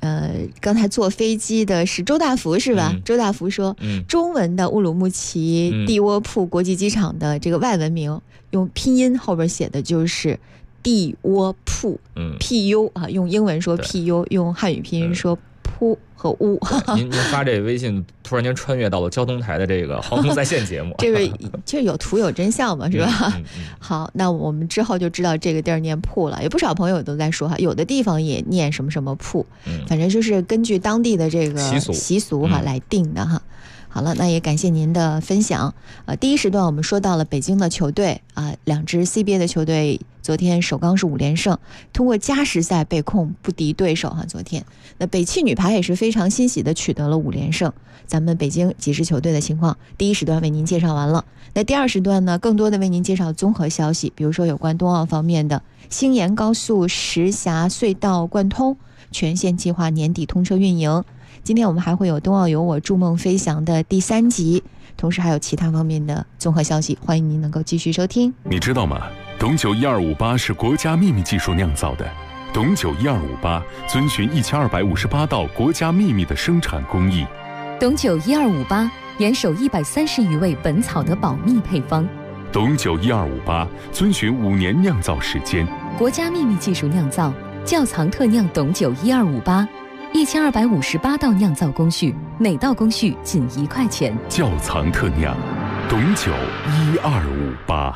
刚才坐飞机的是周大福是吧？周大福说，中文的乌鲁木齐蒂窝铺国际机场的这个外文名，用拼音后边写的就是蒂窝铺，PU 啊，用英文说 PU， 用汉语拼音说扑和乌。 您发这微信突然间穿越到了交通台的这个航空在线节目， 这个就有图有真相嘛，是吧？好，那我们之后就知道这个地儿念铺了。有不少朋友都在说哈，有的地方也念什么什么铺，反正就是根据当地的这个习俗哈来定的哈。好了，那也感谢您的分享。第一时段我们说到了北京的球队啊，2支 CBA 的球队昨天首钢是5连胜，通过加时赛被控不敌对手哈。昨天，那北汽女排也是非常欣喜的取得了5连胜。咱们北京几支球队的情况，第一时段为您介绍完了。那第二时段呢，更多的为您介绍综合消息，比如说有关冬奥方面的星沿高速石峡隧道贯通，全线计划年底通车运营。今天我们还会有冬奥有我筑梦飞翔的第3集，同时还有其他方面的综合消息，欢迎您能够继续收听。 你知道吗？董酒1258是国家秘密技术酿造的，董酒1258遵循1258道国家秘密的生产工艺。 董酒1258严守130余位本草的保密配方。 董酒1258遵循5年酿造时间， 国家秘密技术酿造，窖藏特酿董酒1258，1258道酿造工序，每道工序仅1块钱。 窖藏特酿，董酒1258。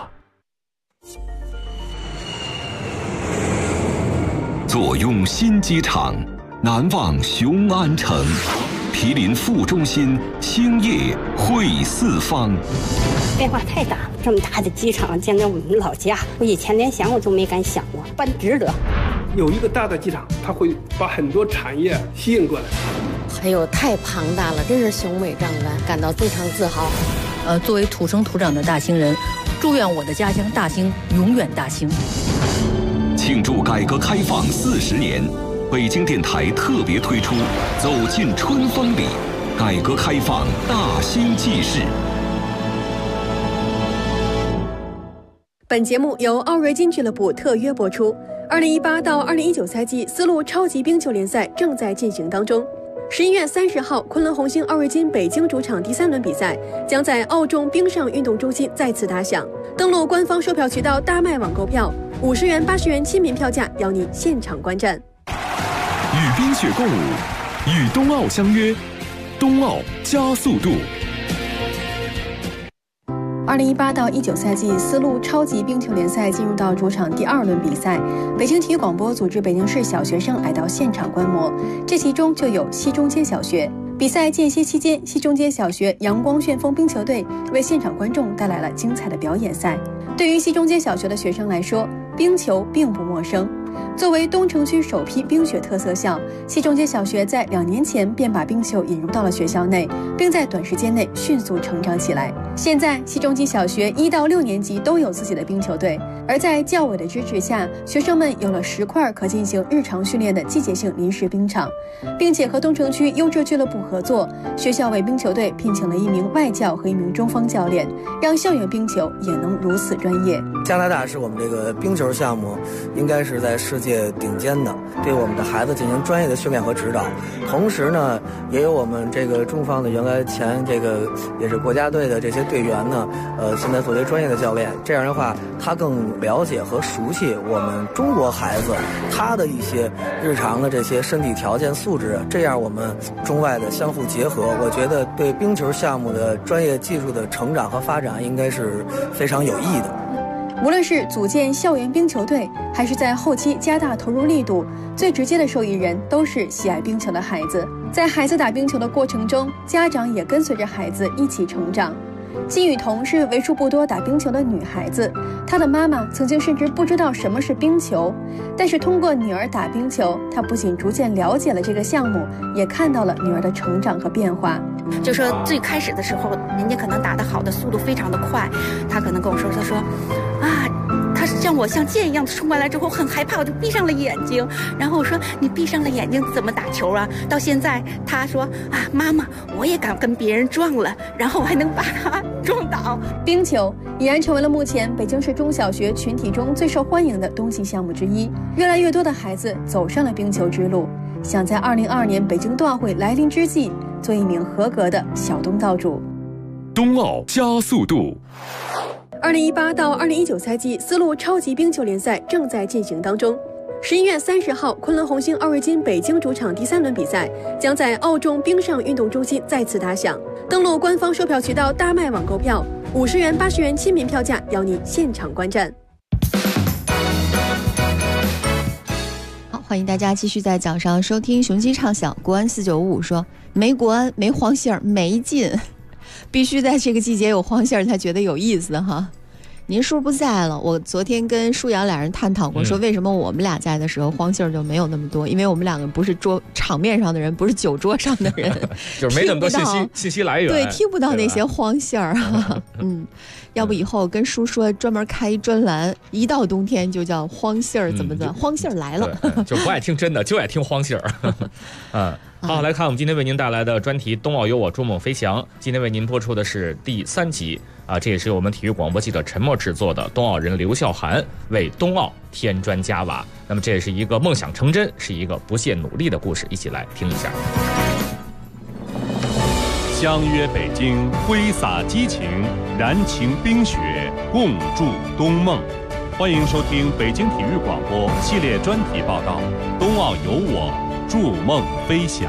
坐拥新机场，难忘雄安城。毗邻副中心，兴业汇四方。 变化太大了，这么大的机场，见到我们老家，我以前连想我都没敢想过，办值得。 有一个大的机场，它会把很多产业吸引过来。 还有太庞大了，真是雄伟壮观，感到非常自豪。 作为土生土长的大兴人，祝愿我的家乡大兴永远大兴。 庆祝改革开放40年，北京电台特别推出《走进春风里》，改革开放大兴纪事。 本节目由奥瑞金俱乐部特约播出。2018到2019赛季丝路超级冰球联赛正在进行当中。11月30号，昆仑红星奥瑞金北京主场第3轮比赛将在奥众冰上运动中心再次打响。登录官方售票渠道大麦网购票，50元、80元亲民票价，邀你现场观战。 与冰雪共舞，与冬奥相约，冬奥加速度。 2018到19赛季丝路超级冰球联赛进入到主场第2轮比赛，北京体育广播组织北京市小学生来到现场观摩，这其中就有西中街小学。比赛间歇期间，西中街小学阳光旋风冰球队为现场观众带来了精彩的表演赛。对于西中街小学的学生来说，冰球并不陌生。作为东城区首批冰雪特色校，西中街小学在2年前便把冰球引入到了学校内，并在短时间内迅速成长起来。现在西中街小学1到6年级都有自己的冰球队，而在教委的支持下，学生们有了10块可进行日常训练的季节性临时冰场，并且和东城区优质俱乐部合作，学校为冰球队聘请了1名外教和1名中锋教练，让校园冰球也能如此专业。 加拿大是我们这个冰球项目应该是在世界顶尖的，对我们的孩子进行专业的训练和指导。同时呢，也有我们这个中方的原来前这个也是国家队的这些队员呢，现在作为专业的教练，这样的话他更了解和熟悉我们中国孩子他的一些日常的这些身体条件素质，这样我们中外的相互结合，我觉得对冰球项目的专业技术的成长和发展应该是非常有益的。 无论是组建校园冰球队，还是在后期加大投入力度，最直接的受益人都是喜爱冰球的孩子。在孩子打冰球的过程中，家长也跟随着孩子一起成长。金雨桐是为数不多打冰球的女孩子，她的妈妈曾经甚至不知道什么是冰球，但是通过女儿打冰球，她不仅逐渐了解了这个项目，也看到了女儿的成长和变化。 就说最开始的时候，人家可能打得好的速度非常的快，她可能跟我说，她说啊，他像我像箭一样冲过来之后很害怕，我就闭上了眼睛。然后我说你闭上了眼睛怎么打球啊？到现在他说啊，妈妈我也敢跟别人撞了，然后还能把他撞倒。 冰球已然成为了目前北京市中小学群体中最受欢迎的冬季项目之一，越来越多的孩子走上了冰球之路。 想在2022年北京冬奥会来临之际，做一名合格的小东道主。 冬奥加速度。 2018到2019赛季丝路超级冰球联赛正在进行当中。11月30号，昆仑红星奥瑞金北京主场第3轮比赛将在奥众冰上运动中心再次打响。登录官方售票渠道大麦网购票，50元、80元亲民票价，邀你现场观战。 好，欢迎大家继续在早上收听雄鸡唱响。国安4955说，没国安没黄信儿没劲，必须在这个季节有黄信儿才觉得有意思哈。您叔不在了，我昨天跟舒阳俩人探讨过，说为什么我们俩在的时候黄信儿就没有那么多，因为我们两个不是场面上的人，不是酒桌上的人， 就是没那么多信息来源， 对，听不到那些黄信儿啊。要不以后跟叔说专门开一专栏，一到冬天就叫黄信儿怎么的，黄信儿来了， 就不爱听真的，就爱听黄信儿。好，来看我们今天为您带来的专题《冬奥有我，筑梦飞翔》。今天为您播出的是第3集这也是我们体育广播记者陈默制作的冬奥人刘孝涵为冬奥添砖加瓦。那么这也是一个梦想成真，是一个不懈努力的故事，一起来听一下。 相约北京，挥洒激情，燃情冰雪，共筑冬梦。欢迎收听北京体育广播系列专题报道《冬奥有我，筑梦飞翔》。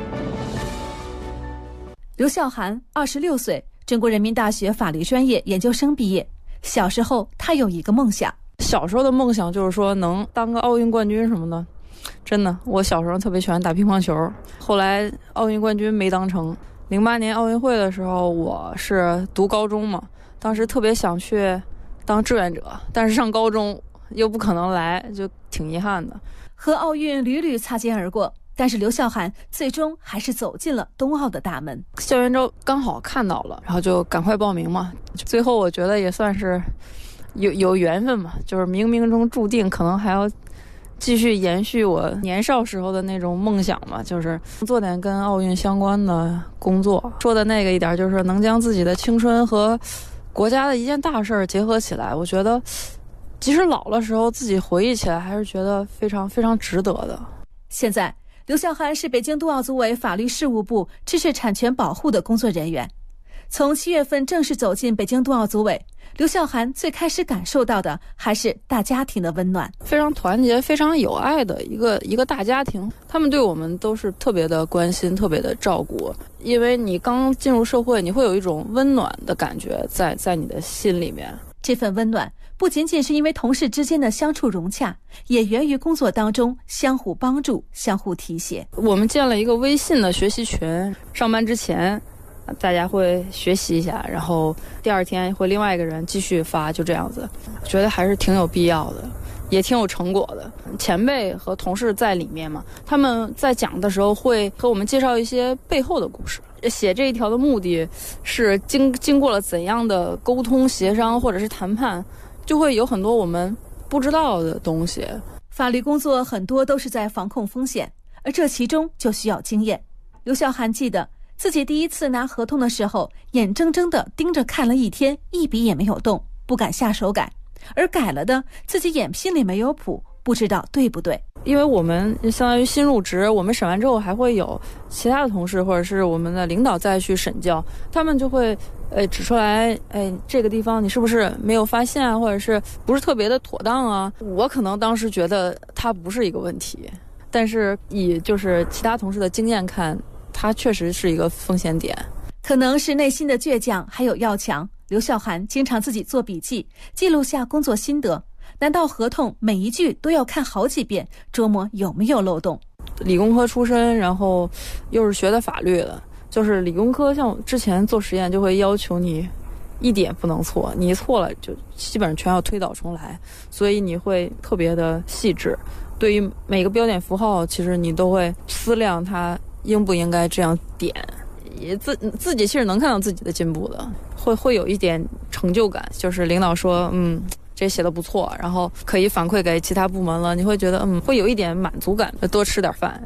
刘孝涵26岁，中国人民大学法律专业研究生毕业。小时候他有一个梦想， 小时候的梦想就是说能当个奥运冠军什么的。真的，我小时候特别喜欢打乒乓球，后来奥运冠军没当成。08年奥运会的时候，我是读高中嘛，当时特别想去当志愿者，但是上高中又不可能来，就挺遗憾的。 和奥运屡屡擦肩而过，但是刘孝涵最终还是走进了冬奥的大门。 校园招刚好看到了，然后就赶快报名嘛。最后我觉得也算是有缘分嘛，就是冥冥中注定，可能还要继续延续我年少时候的那种梦想嘛，就是做点跟奥运相关的工作。说的那个一点就是能将自己的青春和国家的一件大事结合起来，我觉得即使老了时候自己回忆起来还是觉得非常非常值得的。 现在刘孝涵是北京冬奥组委法律事务部知识产权保护的工作人员。从7月份正式走进北京冬奥组委，刘孝涵最开始感受到的还是大家庭的温暖， 非常团结、非常有爱的一个大家庭。他们对我们都是特别的关心、特别的照顾。因为你刚进入社会，你会有一种温暖的感觉在你的心里面。 这份温暖不仅仅是因为同事之间的相处融洽，也源于工作当中相互帮助、相互提携。 我们建了一个微信的学习群，上班之前大家会学习一下，然后第二天会另外一个人继续发，就这样子。觉得还是挺有必要的，也挺有成果的。前辈和同事在里面嘛，他们在讲的时候会和我们介绍一些背后的故事。写这一条的目的是经过了怎样的沟通协商或者是谈判，就会有很多我们不知道的东西。 法律工作很多都是在防控风险，而这其中就需要经验。刘孝涵记得自己第一次拿合同的时候，眼睁睁地盯着看了一天，一笔也没有动，不敢下手改，而改了的自己眼心里没有谱，不知道对不对。 因为我们相当于新入职，我们审完之后还会有其他的同事或者是我们的领导再去审教，他们就会指出来，这个地方你是不是没有发现啊，或者是不是特别的妥当啊。我可能当时觉得它不是一个问题，但是以就是其他同事的经验看，它确实是一个风险点。 可能是内心的倔强还有要强，刘孝涵经常自己做笔记，记录下工作心得。难道合同每一句都要看好几遍，琢磨有没有漏洞？ 理工科出身，然后又是学的法律的，就是理工科像之前做实验就会要求你一点不能错，你一错了就基本上全要推倒重来，所以你会特别的细致。对于每个标点符号，其实你都会思量它应不应该这样点，也自己其实能看到自己的进步的，会有一点成就感，就是领导说这写的不错，然后可以反馈给其他部门了，你会觉得会有一点满足感，多吃点饭。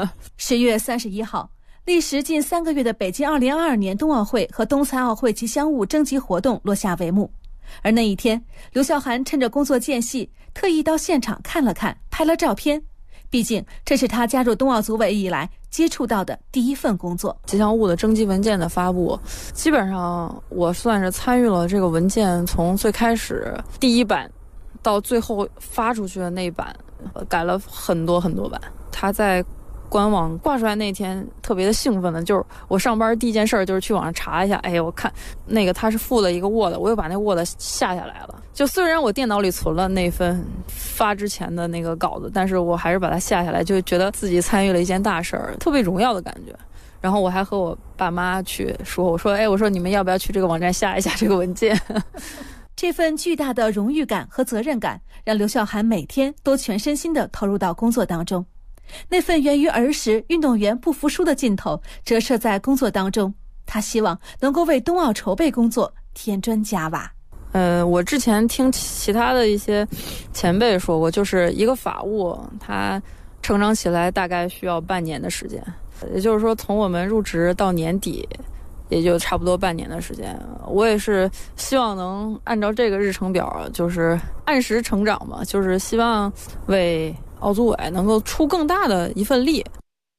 10月31号，历时近3个月的北京2022年冬奥会和冬残奥会吉祥物征集活动落下帷幕。而那一天，刘孝涵趁着工作间隙，特意到现场看了看，拍了照片。 毕竟这是他加入冬奥组委以来接触到的第一份工作。 吉祥物的征集文件的发布，基本上我算是参与了这个文件从最开始第一版到最后发出去的那一版，改了很多很多版。他在官网挂出来那天特别的兴奋的，就是我上班第一件事就是去网上查一下，哎，我看那个他是附了一个 Word， 我又把那 Word 下下来了。就虽然我电脑里存了那份发之前的那个稿子，但是我还是把它下下来，就觉得自己参与了一件大事儿，特别荣耀的感觉。然后我还和我爸妈去说，我说你们要不要去这个网站下一下这个文件？ 这份巨大的荣誉感和责任感，让刘晓涵每天都全身心地投入到工作当中。那份源于儿时运动员不服输的劲头折射在工作当中，他希望能够为冬奥筹备工作添砖加瓦。 我之前听其他的一些前辈说过，就是一个法务它成长起来大概需要半年的时间，也就是说从我们入职到年底也就差不多半年的时间。我也是希望能按照这个日程表，就是按时成长嘛，就是希望为奥组委能够出更大的一份力。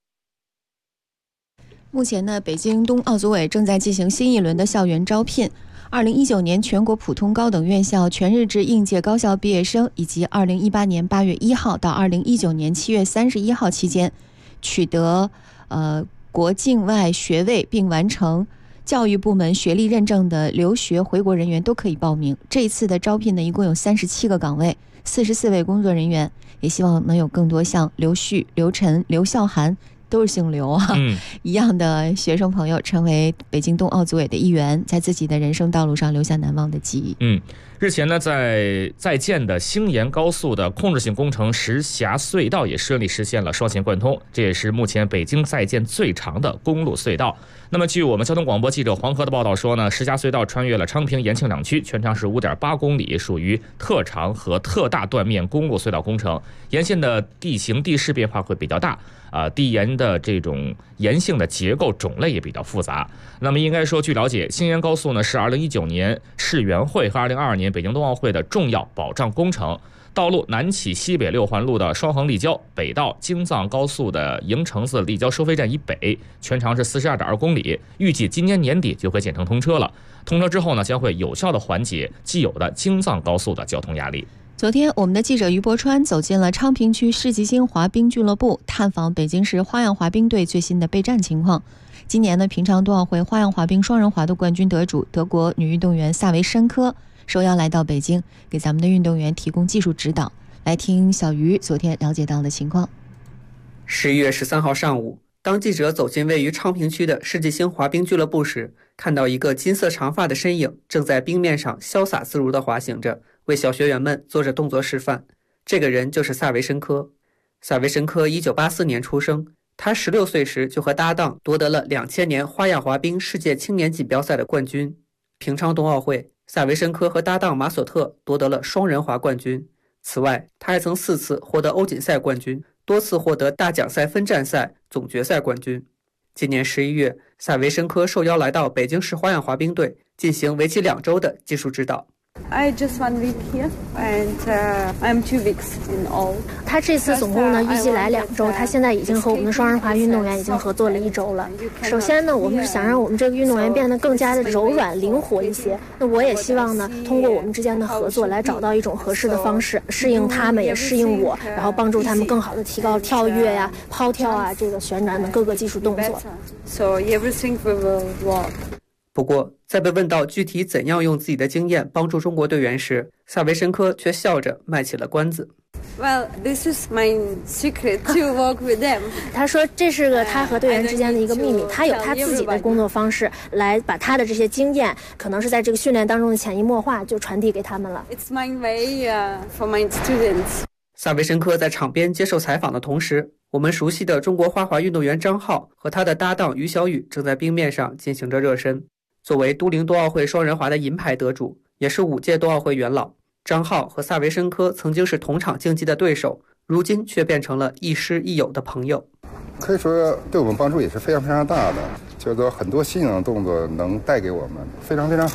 目前呢，北京冬奥组委正在进行新一轮的校园招聘。2019年全国普通高等院校全日制应届高校毕业生，以及2018年8月1号到2019年7月31号期间取得国境外学位并完成教育部门学历认证的留学回国人员都可以报名。这一次的招聘呢，一共有37个岗位，44位工作人员，也希望能有更多像刘旭、刘晨、刘孝涵，都是姓刘啊，一样的学生朋友成为北京冬奥组委的一员，在自己的人生道路上留下难忘的记忆。 日前呢，在建的兴延高速的控制性工程石峡隧道也顺利实现了双线贯通，这也是目前北京在建最长的公路隧道。那么据我们交通广播记者黄河的报道说呢，石峡隧道穿越了昌平、延庆两区，全长是 5.8 公里，属于特长和特大断面公路隧道工程。沿线的地形地势变化会比较大，地沿的这种沿性的结构种类也比较复杂。那么应该说，据了解，兴延高速呢是2019年世园会和2022年北京冬奥会的重要保障工程。道路南起西北6环路的双横立交，北到京藏高速的营城子立交收费站以北，全长是 42.2 公里，预计今年年底就会建成通车了。通车之后呢，将会有效的缓解既有的京藏高速的交通压力。 昨天，我们的记者于伯川走进了昌平区世纪星滑冰俱乐部，探访北京市花样滑冰队最新的备战情况。今年呢，平昌冬奥会花样滑冰双人滑的冠军得主德国女运动员萨维申科受邀来到北京，给咱们的运动员提供技术指导。来听小鱼昨天了解到的情况。 11月13号上午，当记者走进位于昌平区的世纪星滑冰俱乐部时，看到一个金色长发的身影正在冰面上潇洒自如地滑行着，为小学员们做着动作示范。这个人就是萨维申科。萨维申科1984年出生，他16岁时就和搭档夺得了2000年花样滑冰世界青年锦标赛的冠军。平昌冬奥会，萨维申科和搭档马索特夺得了双人滑冠军。此外，他还曾4次获得欧锦赛冠军，多次获得大奖赛分站赛总决赛冠军。今年11月，萨维申科受邀来到北京市花样滑冰队进行为期2周的技术指导。 I just 1 week here and I'm 2 weeks in all. 他这次总共呢预计来2周，他现在已经和我们的双人滑运动员已经合作了1周了。首先呢，我们是想让我们这个运动员变得更加的柔软灵活一些。那我也希望呢，通过我们之间的合作来找到一种合适的方式，适应他们也适应我，然后帮助他们更好的提高跳跃呀、抛跳啊、这个旋转的各个技术动作。 So everything will work. 不过，在被问到具体怎样用自己的经验帮助中国队员时，萨维申科却笑着卖起了关子。 Well, this is my secret to work with them. 他说这是个他和队员之间的一个秘密，他有他自己的工作方式来把他的这些经验，可能是在这个训练当中的潜移默化就传递给他们了。 It's my way for my students. 萨维申科在场边接受采访的同时，我们熟悉的中国花滑运动员张浩和他的搭档于小雨正在冰面上进行着热身。作为都灵冬奥会双人滑的银牌得主，也是5届冬奥会元老，张浩和萨维申科曾经是同场竞技的对手，如今却变成了亦师亦友的朋友。 可以说对我们帮助也是非常非常大的，就是说很多新颖的动作能带给我们非常非常好。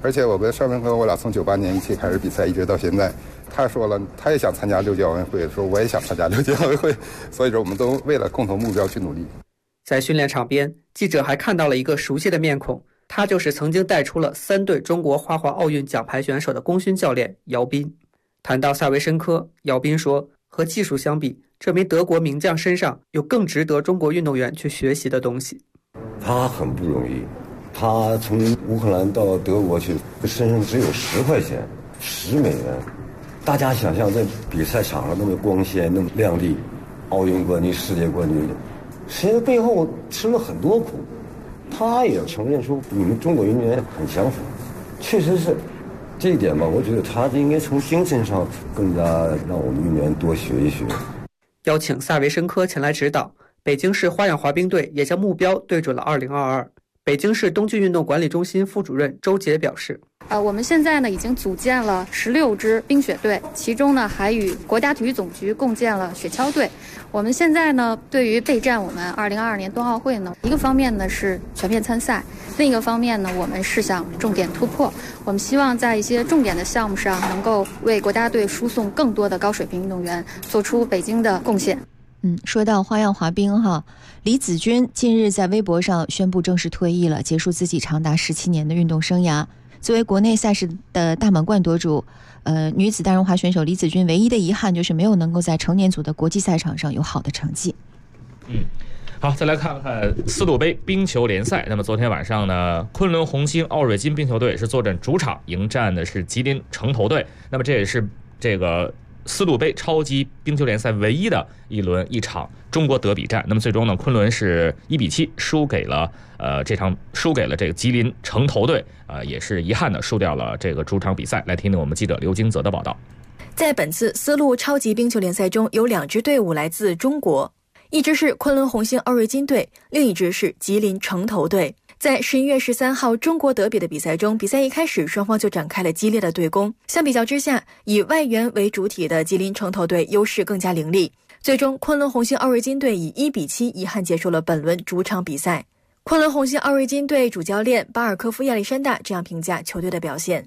而且我跟邵文科我俩从98年一起开始比赛，一直到现在。他说了，他也想参加6届奥运会，说我也想参加6届奥运会，所以说我们都为了共同目标去努力。 在训练场边，记者还看到了一个熟悉的面孔，他就是曾经带出了3对中国花滑奥运奖牌选手的功勋教练姚斌。谈到萨维申科，姚斌说，和技术相比，这名德国名将身上有更值得中国运动员去学习的东西。 他很不容易，他从乌克兰到德国去，身上只有10块钱，10美元。大家想象在比赛场上那么光鲜，那么亮丽，奥运冠军、世界冠军，实际上背后吃了很多苦。他也承认说，你们中国运动员很相符，确实是这一点吧。我觉得他应该从精神上更加让我们运动员多学一学。 邀请萨维申科前来指导，北京市花样滑冰队也将目标对准了2022。北京市冬季运动管理中心副主任周杰表示， 我们现在呢已经组建了16支冰雪队，其中呢还与国家体育总局共建了雪橇队。我们现在呢对于备战我们2022年冬奥会呢，一个方面呢是全面参赛，另一个方面呢我们是想重点突破。我们希望在一些重点的项目上能够为国家队输送更多的高水平运动员，做出北京的贡献。 说到花样滑冰哈，李子君近日在微博上宣布正式退役了，结束自己长达17年的运动生涯。作为国内赛事的大满贯夺主，女子单人滑选手李子君唯一的遗憾就是没有能够在成年组的国际赛场上有好的成绩。 好，再来看看丝路杯冰球联赛。那么昨天晚上呢，昆仑红星奥瑞金冰球队是坐镇主场迎战的是吉林城投队。那么这也是这个丝路杯超级冰球联赛唯一的一场中国德比战。那么最终呢，昆仑是1比7输给了这个吉林城投队，也是遗憾的输掉了这个主场比赛。来听听我们记者刘金泽的报道。 在本次丝路超级冰球联赛中，有2支队伍来自中国，一支是昆仑红星奥瑞金队，另一支是吉林城投队。在11月13号中国德比的比赛中，比赛一开始双方就展开了激烈的对攻。相比较之下，以外援为主体的吉林城投队优势更加凌厉。最终，昆仑红星奥瑞金队以1比7遗憾结束了本轮主场比赛。昆仑红星奥瑞金队主教练巴尔科夫亚历山大这样评价球队的表现。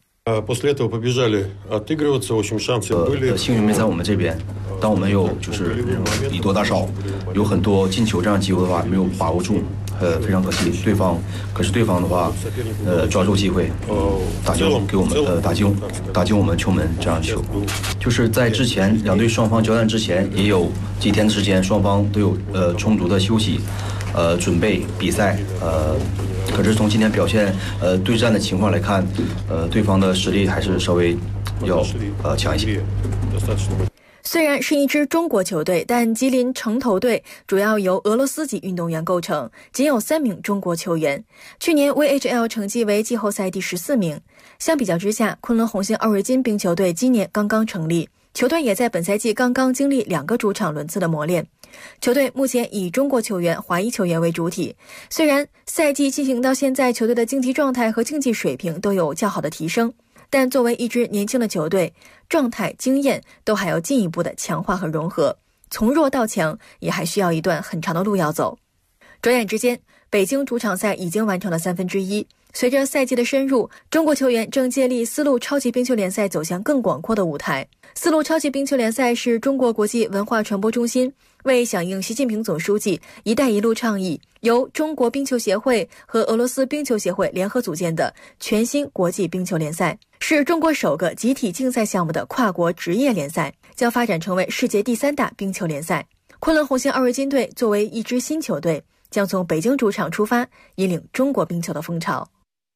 幸运没在我们这边，当我们有就是以多打少，有很多进球这样机会的话没有把握住，非常可惜。对方的话，抓住机会，打进给我们打进我们球门这样球。就是在之前两队双方交战之前，也有几天时间，双方都有充足的休息，准备比赛。可是从今天表现，对战的情况来看，对方的实力还是稍微要强一些。 虽然是一支中国球队，但吉林城投队主要由俄罗斯籍运动员构成，仅有3名中国球员。去年 VHL 成绩为季后赛第14名。相比较之下，昆仑红星奥瑞金冰球队今年刚刚成立，球队也在本赛季刚刚经历2个主场轮次的磨练。球队目前以中国球员、华裔球员为主体。虽然赛季进行到现在，球队的竞技状态和竞技水平都有较好的提升，但作为一支年轻的球队，状态、经验都还要进一步的强化和融合，从弱到强也还需要一段很长的路要走。转眼之间，北京主场赛已经完成了1/3。随着赛季的深入，中国球员正借力丝路超级冰球联赛走向更广阔的舞台。丝路超级冰球联赛是中国国际文化传播中心为响应习近平总书记“一带一路”倡议，由中国冰球协会和俄罗斯冰球协会联合组建的全新国际冰球联赛，是中国首个集体竞赛项目的跨国职业联赛，将发展成为世界第3大冰球联赛。昆仑红星奥瑞金队作为一支新球队，将从北京主场出发，引领中国冰球的风潮。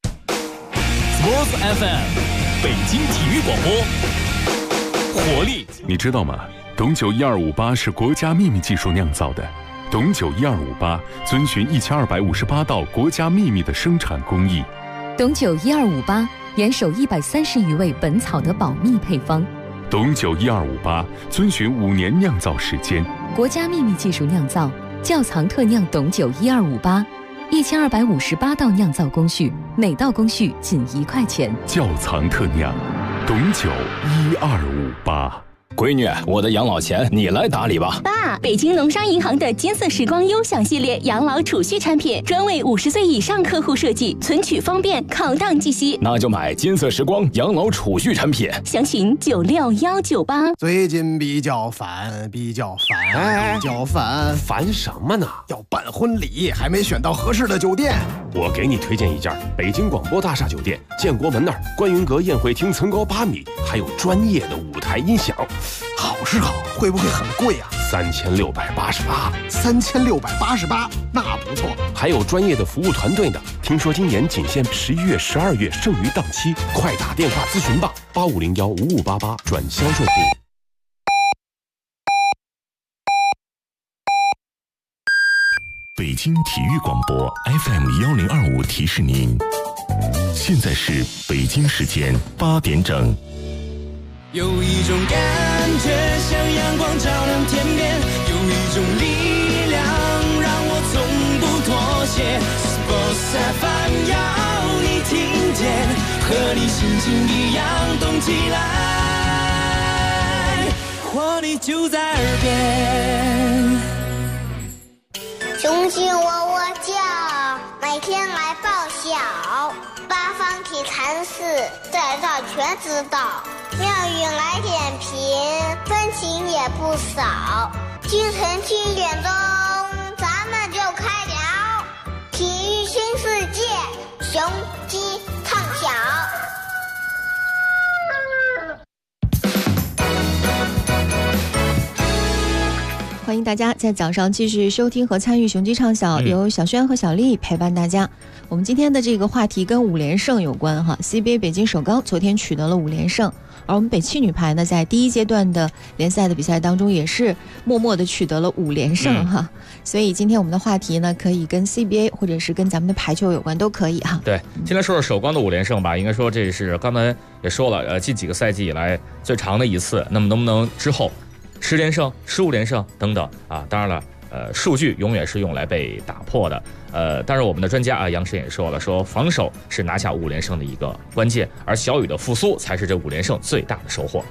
Sports FM 北京体育广播，活力。 你知道吗？董酒1258是国家秘密技术酿造的。董酒1258遵循1258道国家秘密的生产工艺。 董酒1258严守130余位本草的保密配方。 董酒1258遵循5年酿造时间， 国家秘密技术酿造，窖藏特酿董酒1258，1258道酿造工序，每道工序仅1块钱。 窖藏特酿，董酒1258。 闺女，我的养老钱你来打理吧。 爸，北京农商银行的金色时光优享系列养老储蓄产品，专为50岁以上客户设计，存取方便，抗荡计息。 那就买金色时光养老储蓄产品， 详询96198。 最近比较烦， 烦什么呢？ 要办婚礼，还没选到合适的酒店。 我给你推荐一家北京广播大厦酒店，建国门那儿观云阁宴会厅层高8米，还有专业的舞台音响。 好是好，会不会很贵啊 ？3688。 3688，那不错。 还有专业的服务团队呢。听说今年仅限11月、12月剩余档期，快打电话咨询吧，85015588转销售部。 北京体育广播 FM1025提示您，现在是北京时间8点整。 有一种感觉像阳光照亮天边，有一种力量让我从不妥协。Sports FM 要你听见，和你心情一样动起来，活力就在耳边。 雄心窝窝叫，每天来报晓，八方体禅寺在这全知道。妙语来点评，分情也不少。清晨7点钟，咱们就开聊体育新世界，雄鸡唱晓。 欢迎大家在早上继续收听和参与雄鸡唱晓，由小轩和小丽陪伴大家。我们今天的这个话题跟5连胜有关哈。CBA 北京首钢昨天取得了5连胜，而我们北汽女排呢，在第1阶段的联赛的比赛当中也是默默的取得了5连胜哈。所以今天我们的话题呢，可以跟 CBA 或者是跟咱们的排球有关，都可以哈。 对，先来说说首钢的5连胜吧。应该说这是刚才也说了，近几个赛季以来最长的一次。那么能不能之后10连胜、15连胜等等啊？当然了，数据永远是用来被打破的。但是我们的专家啊，杨晨也说了，说防守是拿下5连胜的一个关键，而小雨的复苏才是这5连胜最大的收获。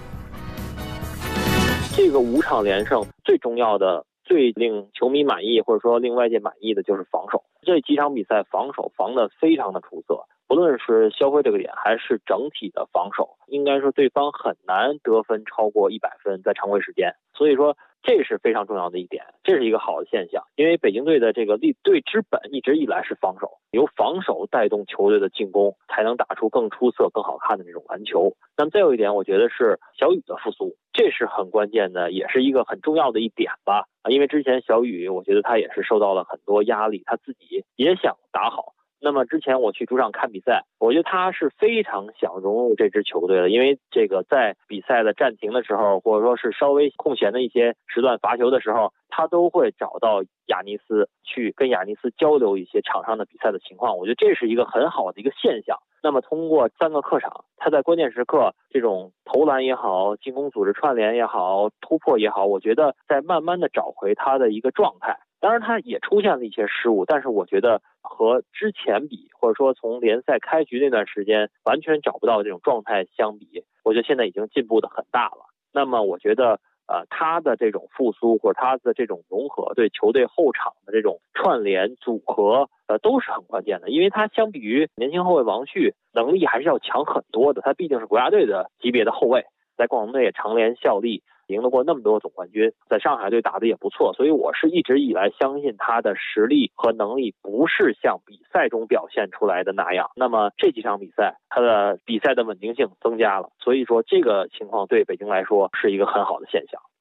这个5场连胜最重要的、最令球迷满意或者说令外界满意的就是防守。这几场比赛防守防得非常的出色，不论是肖辉这个点还是整体的防守，应该说对方很难得分超过100分在常规时间。所以说这是非常重要的一点，这是一个好的现象。因为北京队的这个立队之本一直以来是防守，由防守带动球队的进攻，才能打出更出色、更好看的这种篮球。那么再有一点，我觉得是小雨的复苏，这是很关键的，也是一个很重要的一点吧。因为之前小雨，我觉得他也是受到了很多压力，他自己也想打好。那么之前我去主场看比赛，我觉得他是非常想融入这支球队的，因为这个在比赛的暂停的时候，或者说是稍微空闲的一些时段罚球的时候，他都会找到亚尼斯去跟亚尼斯交流一些场上的比赛的情况。我觉得这是一个很好的一个现象。那么通过3个客场，他在关键时刻这种投篮也好，进攻组织串联也好，突破也好，我觉得在慢慢的找回他的一个状态。当然他也出现了一些失误，但是我觉得和之前比，或者说从联赛开局那段时间完全找不到这种状态相比，我觉得现在已经进步的很大了。那么我觉得他的这种复苏或者他的这种融合，对球队后场的这种串联组合都是很关键的。因为他相比于年轻后卫王旭能力还是要强很多的，他毕竟是国家队的级别的后卫，在广东队也常年效力，赢得过那么多总冠军，在上海队打得也不错，所以我是一直以来相信他的实力和能力不是像比赛中表现出来的那样。那么这几场比赛他的比赛的稳定性增加了，所以说这个情况对北京来说是一个很好的现象。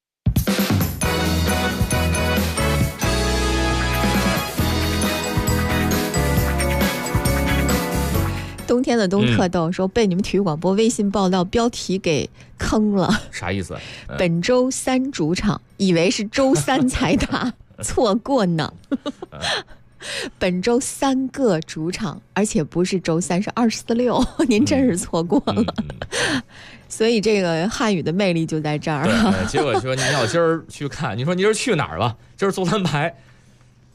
冬天的冬特逗说被你们体育广播微信报道标题给坑了， 啥意思？ 本周3主场，以为是周3才打，错过呢。本周3个主场，而且不是周3，是24、6，您真是错过了。所以这个汉语的魅力就在这儿。 对，结果说你要今儿去看，你说你今儿去哪儿吧？今儿坐3排。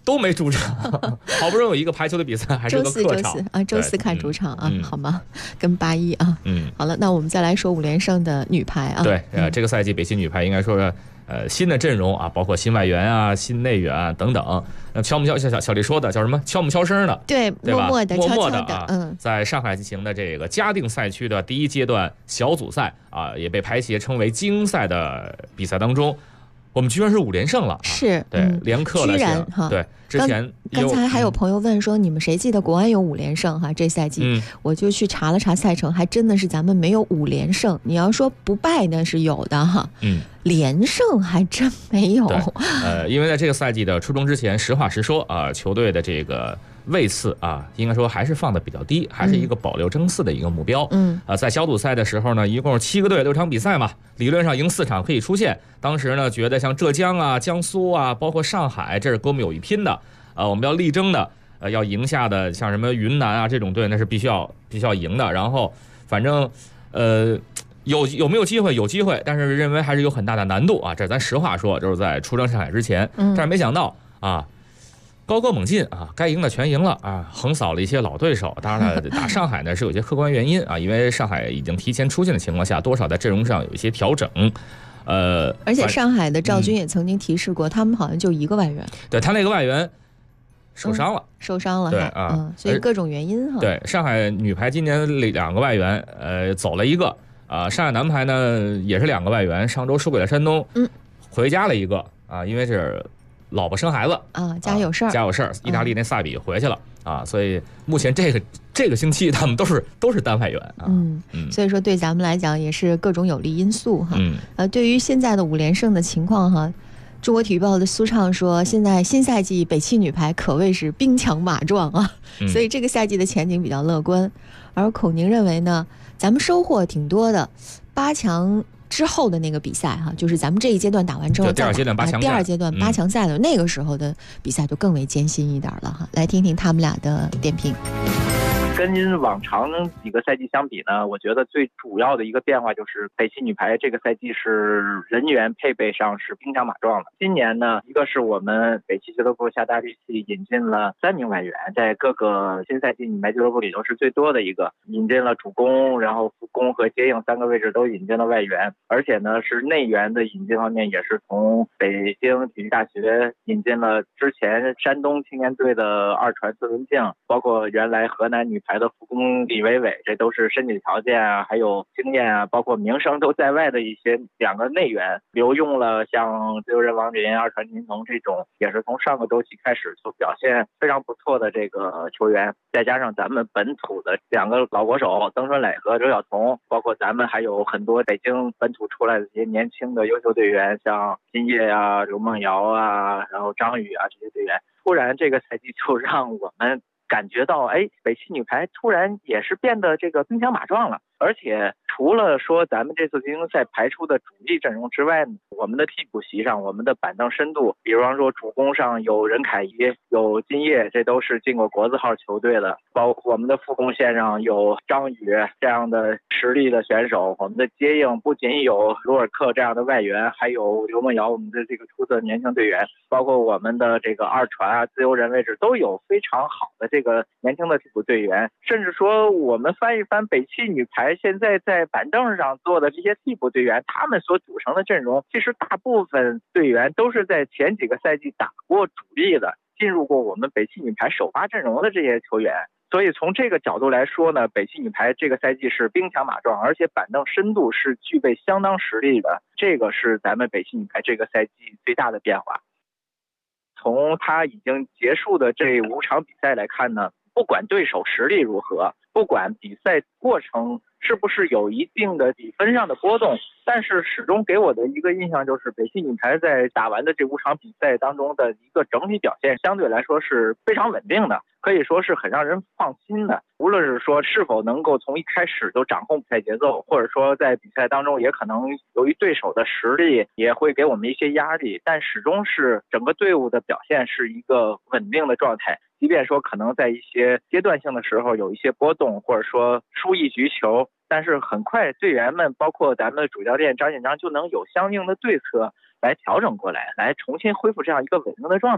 都没主场，好不容易有一个排球的比赛，还是个客场周四看主场啊，好吗？跟81啊，好了，那我们再来说5连胜的女排啊。 对，这个赛季北汽女排应该说新的阵容啊，包括新外援啊、新内援啊等等。悄小丽说的叫什么？悄悄声的， 对吧？默默的啊，在上海进行的这个嘉定赛区的第1阶段小组赛啊，也被排协称为精英赛的比赛当中。我们居然是5连胜了， 是对，连克了， 居然哈。 对，之前刚才还有朋友问说，你们谁记得国安有5连胜哈？这赛季，我就去查了查赛程，还真的是咱们没有5连胜。你要说不败呢是有的哈，连胜还真没有。 因为在这个赛季的初中之前，实话实说啊，球队的这个位次啊，应该说还是放的比较低，还是一个保6争4的一个目标。在小组赛的时候呢，一共7个队6场比赛嘛，理论上赢4场可以出线。当时呢，觉得像浙江啊、江苏啊，包括上海，这是跟我们有一拼的我们要力争的，要赢下的像什么云南啊这种队，那是必须要赢的。然后反正有没有机会？有机会，但是认为还是有很大的难度啊。这咱实话说，就是在出征上海之前，但是没想到啊。高歌猛进啊，该赢的全赢了啊，横扫了一些老对手。当然了，打上海呢是有些客观原因啊，因为上海已经提前出线的情况下，多少在阵容上有一些调整。 而且上海的赵军也曾经提示过，他们好像就1个外援。 对，他那个外援受伤了， 对啊，所以各种原因哈。 对，上海女排今年2个外援，走了1个啊，上海男排呢也是2个外援，上周输给了山东，回家了1个啊，因为是老婆生孩子啊，家有事儿， 意大利那萨比回去了啊，所以目前这个星期他们都是单外援啊， 所以说对咱们来讲也是各种有利因素哈。对于现在的5连胜的情况哈，中国体育报的苏畅说，现在新赛季北汽女排可谓是兵强马壮啊，所以这个赛季的前景比较乐观。而孔宁认为呢，咱们收获挺多的，8强之后的那个比赛哈，就是咱们这一阶段打完之后， 第2阶段8强赛， 第2阶段8强赛的那个时候的比赛就更为艰辛一点了哈。来听听他们俩的点评。 跟往常几个赛季相比呢，我觉得最主要的一个变化就是北汽女排这个赛季是人员配备上是兵强马壮的。今年呢，一个是我们北汽俱乐部下大力气引进了3名外援，在各个新赛季女排俱乐部里头是最多的一个，引进了主攻，然后副攻和接应3个位置都引进了外援，而且呢是内援的引进方面也是从北京体育大学引进了之前山东青年队的2传4轮镜，包括原来河南女排的副攻李伟伟，这都是身体条件啊，还有经验啊，包括名声都在外的一些2个内援，留用了像自由人王林、2传金童这种，也是从上个周期开始就表现非常不错的这个球员，再加上咱们本土的2个老国手曾春磊和刘晓彤，包括咱们还有很多北京本土出来的这些年轻的优秀队员，像金烨啊、刘梦瑶啊，然后张宇啊这些队员，突然这个赛季就让我们感觉到，北汽女排突然也是变得这个兵强马壮了。而且除了说咱们这次精英赛排出的主力阵容之外，我们的替补席上，我们的板凳深度，比方说主攻上有任凯怡、有金烨，这都是进过国字号球队的，包括我们的副攻线上有张宇这样的实力的选手，我们的接应不仅有罗尔克这样的外援，还有刘梦瑶我们的这个出色年轻队员，包括我们的这个2传啊、自由人位置都有非常好的这个年轻的替补队员，甚至说我们翻一翻北汽女排现在在板凳上坐的这些替补队员，他们所组成的阵容，其实大部分队员都是在前几个赛季打过主力的，进入过我们北汽女排首发阵容的这些球员。所以从这个角度来说呢，北汽女排这个赛季是兵强马壮，而且板凳深度是具备相当实力的，这个是咱们北汽女排这个赛季最大的变化。从他已经结束的这5场比赛来看呢，不管对手实力如何，不管比赛过程是不是有一定的比分上的波动，但是始终给我的一个印象就是北汽女排在打完的这5场比赛当中的一个整体表现相对来说是非常稳定的，可以说是很让人放心的。无论是说是否能够从一开始就掌控比赛节奏，或者说在比赛当中也可能由于对手的实力也会给我们一些压力，但始终是整个队伍的表现是一个稳定的状态。即便说可能在一些阶段性的时候有一些波动，或者说输一局球，但是很快队员们包括咱们的主教练张建章就能有相应的对策来调整过来，来重新恢复这样一个稳定的状态。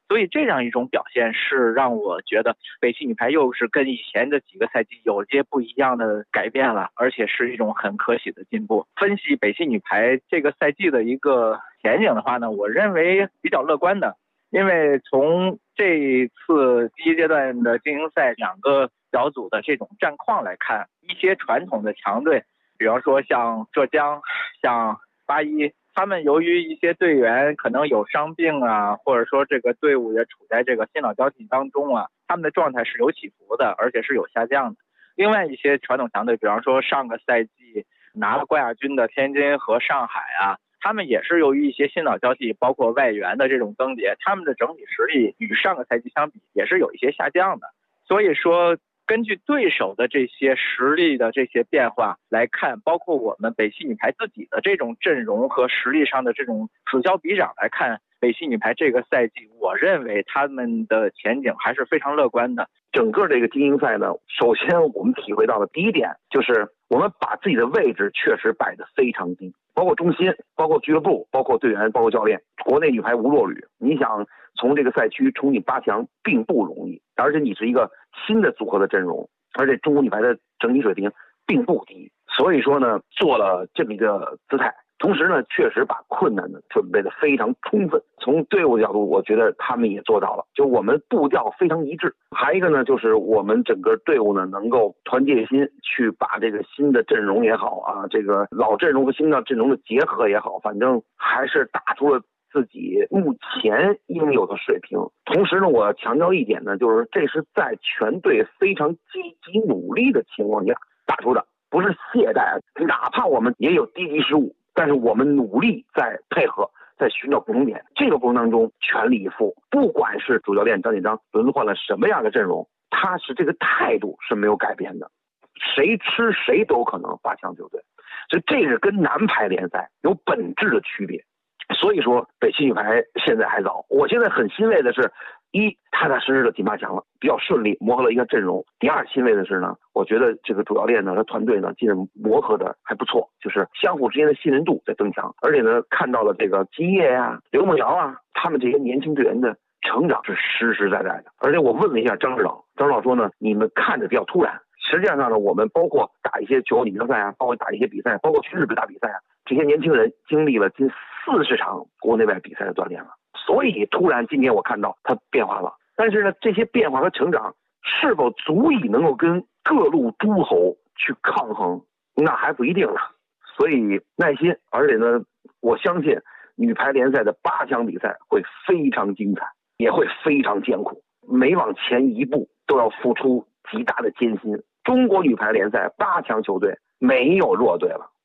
所以这样一种表现是让我觉得北汽女排又是跟以前的几个赛季有些不一样的改变了，而且是一种很可喜的进步。分析北汽女排这个赛季的一个前景的话呢，我认为比较乐观的，因为从这一次第一阶段的精英赛2个小组的这种战况来看，一些传统的强队，比方说像浙江、像81，他们由于一些队员可能有伤病啊，或者说这个队伍也处在这个新老交替当中啊，他们的状态是有起伏的，而且是有下降的。另外一些传统强队，比方说上个赛季拿了冠亚军的天津和上海啊，他们也是由于一些新老交替，包括外援的这种更迭，他们的整体实力与上个赛季相比也是有一些下降的。所以说根据对手的这些实力的这些变化来看，包括我们北汽女排自己的这种阵容和实力上的这种此消彼长来看，北汽女排这个赛季我认为他们的前景还是非常乐观的。 整个这个精英赛呢，首先我们体会到的第一点就是我们把自己的位置确实摆得非常低，包括中心，包括俱乐部，包括队员，包括教练，国内女排无弱旅。你想从这个赛区冲进8强并不容易，而且你是一个新的组合的阵容，而且中国女排的整体水平并不低，所以说呢做了这么一个姿态。同时呢，确实把困难呢准备的非常充分。从队伍的角度，我觉得他们也做到了，就我们步调非常一致。还一个呢，就是我们整个队伍呢能够团结心，去把这个新的阵容也好啊，这个老阵容和新的阵容的结合也好，反正还是打出了自己目前应有的水平。同时呢，我要强调一点呢，就是这是在全队非常积极努力的情况下打出的，不是懈怠，哪怕我们也有低级失误，但是我们努力在配合，在寻找共同点。这个过程当中全力以赴，不管是主教练张锦章轮换了什么样的阵容，他是这个态度是没有改变的，谁吃谁都可能8强球队，所以这是跟男排联赛有本质的区别。所以说北汽女排现在还早，我现在很欣慰的是，一，踏踏实实的进8强了，比较顺利磨合了一个阵容。第二，欣慰的是呢，我觉得这个主教练呢，他团队呢，近日磨合的还不错，就是相互之间的信任度在增强，而且呢，看到了这个金叶呀、刘梦瑶啊，他们这些年轻队员的成长是实实在在的。而且我问了一下张指导，张指导说呢，你们看着比较突然，实际上呢，我们包括打一些全国锦标赛啊，包括打一些比赛，包括去日本打比赛啊，这些年轻人经历了近40场国内外比赛的锻炼了，所以突然今天我看到他变化了。但是呢，这些变化和成长是否足以能够跟各路诸侯去抗衡，那还不一定呢。所以耐心，而且呢，我相信女排联赛的8强比赛会非常精彩，也会非常艰苦，每往前一步都要付出极大的艰辛。中国女排联赛8强球队没有弱队了，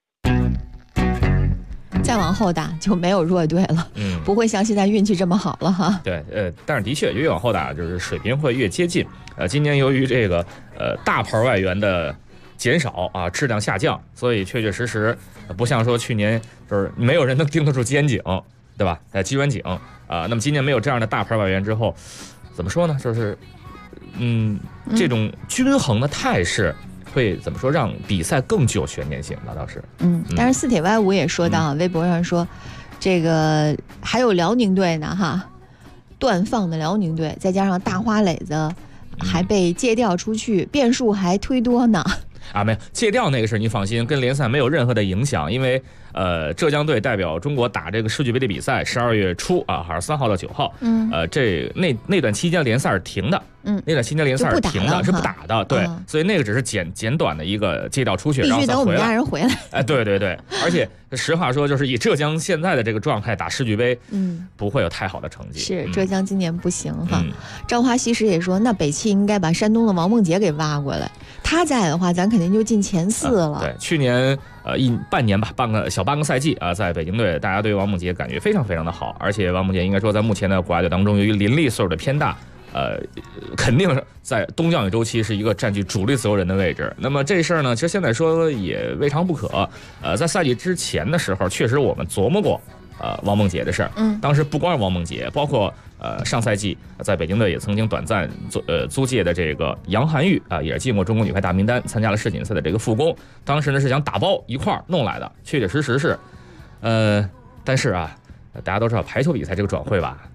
再往后打就没有弱队了，不会像现在运气这么好了哈。 对，但是的确越往后打，就是水平会越接近。今年由于这个大牌外援的减少啊，质量下降，所以确确实实不像说去年就是没有人能盯得住金远景，对吧？金远景啊，那么今年没有这样的大牌外援之后，怎么说呢？就是这种均衡的态势会怎么说，让比赛更具有悬念性吧？倒是， 但是四铁歪五也说到，微博上说，这个还有辽宁队呢哈，断放的辽宁队，再加上大花磊子还被借调出去，变数还忒多呢。 没有借调那个事你放心，跟联赛没有任何的影响，因为浙江队代表中国打这个世俱杯的比赛，12月初啊，还是3号到9号，那段期间联赛是停的，那段期间联赛是停的，是不打的，对，所以那个只是简短的一个借调出去， 必须等我们家人回来。 对，而且实话说，就是以浙江现在的这个状态打世俱杯，不会有太好的成绩。 是浙江今年不行哈。朝花夕拾也说，那北汽应该把山东的王梦洁给挖过来，他在的话，咱肯定就进前4了。 对，去年半年吧，小半个赛季啊，在北京队，大家对王梦洁感觉非常非常的好，而且王梦洁应该说在目前的国家队当中，由于临力岁数的偏大，肯定在冬降雨周期是一个占据主力自由人的位置。那么这事儿呢，其实现在说也未尝不可。在赛季之前的时候，确实我们琢磨过王梦洁的事儿。当时不光是王梦洁，包括上赛季在北京队也曾经短暂租借的这个杨涵玉啊，也是进过中国女排大名单，参加了世锦赛的这个副攻。当时呢是想打包一块儿弄来的，确确实实是，但是啊，大家都知道排球比赛这个转会吧，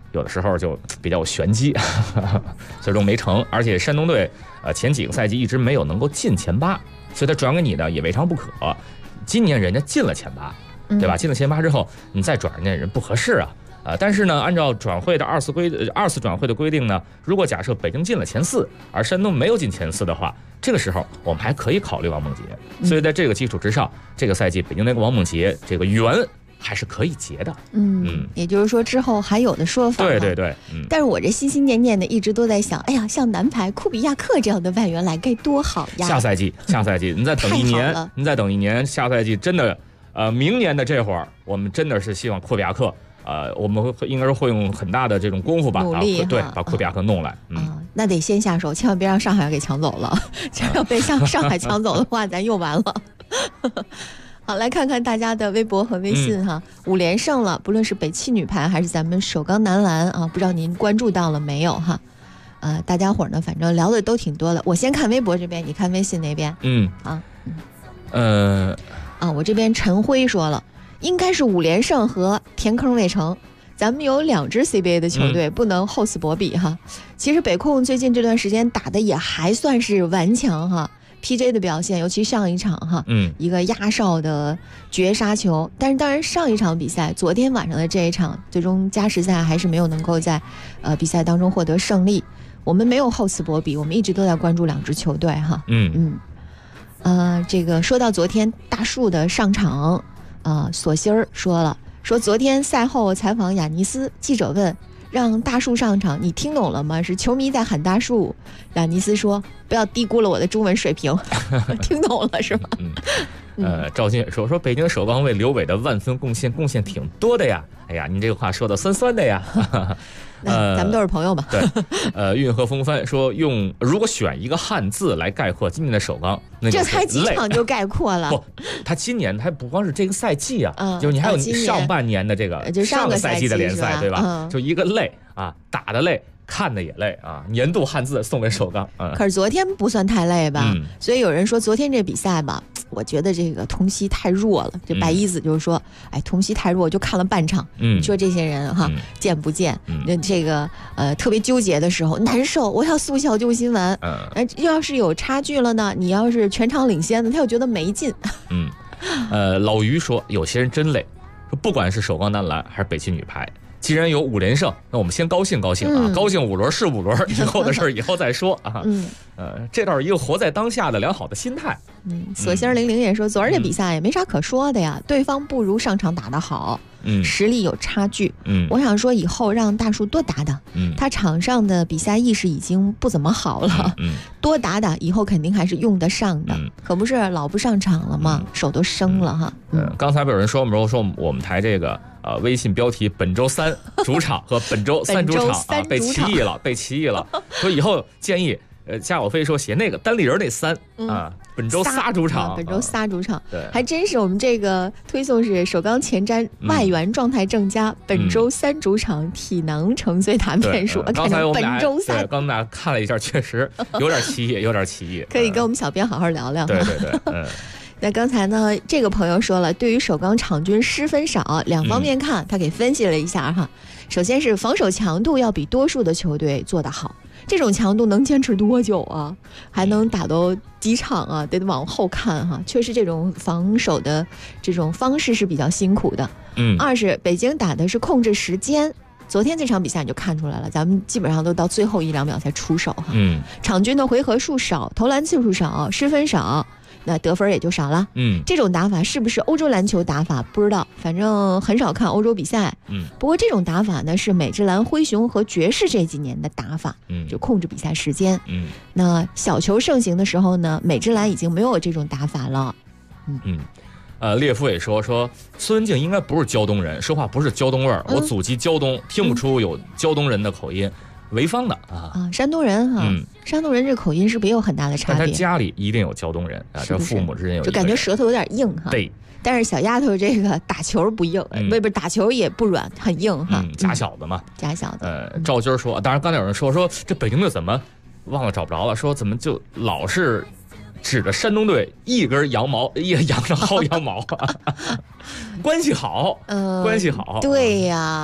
有的时候就比较有玄机，最终没成。而且山东队前几个赛季一直没有能够进前8，所以他转给你的也未尝不可。今年人家进了前8，对吧？进了前8之后，你再转人家人不合适啊。但是呢，按照转会的二次转会的规定呢，如果假设北京进了前4，而山东没有进前4的话，这个时候我们还可以考虑王梦洁。所以在这个基础之上，这个赛季北京那个王梦洁这个缘还是可以结的。 也就是说之后还有的说法。 对。 但是我这心心念念的一直都在想，哎呀，像男排库比亚克这样的外援来该多好呀！ 下赛季你再等一年，下赛季真的，明年的这会儿，我们真的是希望库比亚克。我们应该会用很大的这种功夫吧， 努力对，把库比亚克弄来。 那得先下手，千万别让上海给抢走了。这要被上海抢走的话，咱又完了。好，来看看大家的微博和微信哈。5连胜了，不论是北汽女排还是咱们首钢男篮啊，不知道您关注到了没有哈？大家伙呢，反正聊的都挺多的。我先看微博这边，你看微信那边。我这边陈辉说了。应该是5连胜和填坑未成，咱们有2支 CBA 的球队，不能厚此薄彼哈。其实北控最近这段时间打的也还算是顽强哈 ，PJ 的表现，尤其上一场哈，一个压哨的绝杀球。但是当然上一场比赛，昨天晚上的这一场，最终加时赛还是没有能够在比赛当中获得胜利。我们没有厚此薄彼，我们一直都在关注2支球队哈。这个说到昨天大树的上场。索心儿说昨天赛后采访雅尼斯，记者问让大树上场，你听懂了吗？是球迷在喊大树。雅尼斯说不要低估了我的中文水平。听懂了是吧？ 赵金也说北京首钢为刘伟的万分贡献挺多的呀。哎呀，您这个话说的酸酸的呀。 咱们都是朋友嘛。 对，运河风帆说如果选一个汉字来概括今年的首钢，那这才几场就概括了。 不，他今年他不光是这个赛季啊，就是你还有上半年的这个上个赛季的联赛，对吧？就一个累啊，打的累。看的也累啊！年度汉字送给首钢。 可是昨天不算太累吧？所以有人说昨天这比赛吧，我觉得这个童曦太弱了。这白衣子就是说，童曦太弱，就看了半场。你说这些人哈，贱不贱？这个特别纠结的时候难受，我要速效救心丸。要是有差距了呢？你要是全场领先的，他又觉得没劲。 老于说有些人真累，说不管是首钢男篮还是北汽女排。既然有5连胜，那我们先高兴高兴啊！高兴5轮是5轮，以后的事儿以后再说啊。这倒是一个活在当下的良好的心态。 索星00也说，昨儿这比赛也没啥可说的呀，对方不如上场打得好，实力有差距。我想说以后让大树多打打，他场上的比赛意识已经不怎么好了，多打打以后肯定还是用得上的，可不是老不上场了吗？手都生了哈。 刚才有人说我们台这个。微信标题本周3主场和本周3主场啊，被歧义了。所以以后建议加我飞说写那个单立人那3啊，本周3主场， 本周3主场， 对， 还真是我们这个推送是首钢前瞻外援状态正佳，本周3主场体能成最大变数。 刚才我们本周3， 刚才看了一下，确实有点歧义， 可以跟我们小编好好聊聊。 对。 那刚才呢，这个朋友说了，对于首钢场均失分少，2方面看，他给分析了一下哈。首先是防守强度要比多数的球队做得好，这种强度能坚持多久啊？还能打到几场啊？得往后看哈。确实这种防守的这种方式是比较辛苦的。二是北京打的是控制时间。昨天这场比赛你就看出来了，咱们基本上都到最后1-2秒才出手哈。场均的回合数少，投篮次数少，失分少。那得分也就少了。这种打法是不是欧洲篮球打法不知道，反正很少看欧洲比赛。不过这种打法呢是美职篮、灰熊和爵士这几年的打法。就控制比赛时间。那小球盛行的时候呢，美职篮已经没有这种打法了。 列夫也说孙文静应该不是胶东人，说话不是胶东味儿。我祖籍胶东，听不出有胶东人的口音。潍坊的山东人哈，山东人这口音是不是也有很大的差别？ 但他家里一定有胶东人啊，这父母之间有就感觉舌头有点硬哈。 对， 但是小丫头这个打球不硬，不是打球也不软，很硬哈。 假小子嘛， 假小子。 赵军说，当然刚才有人说这北京队怎么忘了找不着了，说怎么就老是指着山东队一根羊毛羊上薅羊毛，关系好，关系好。 对呀，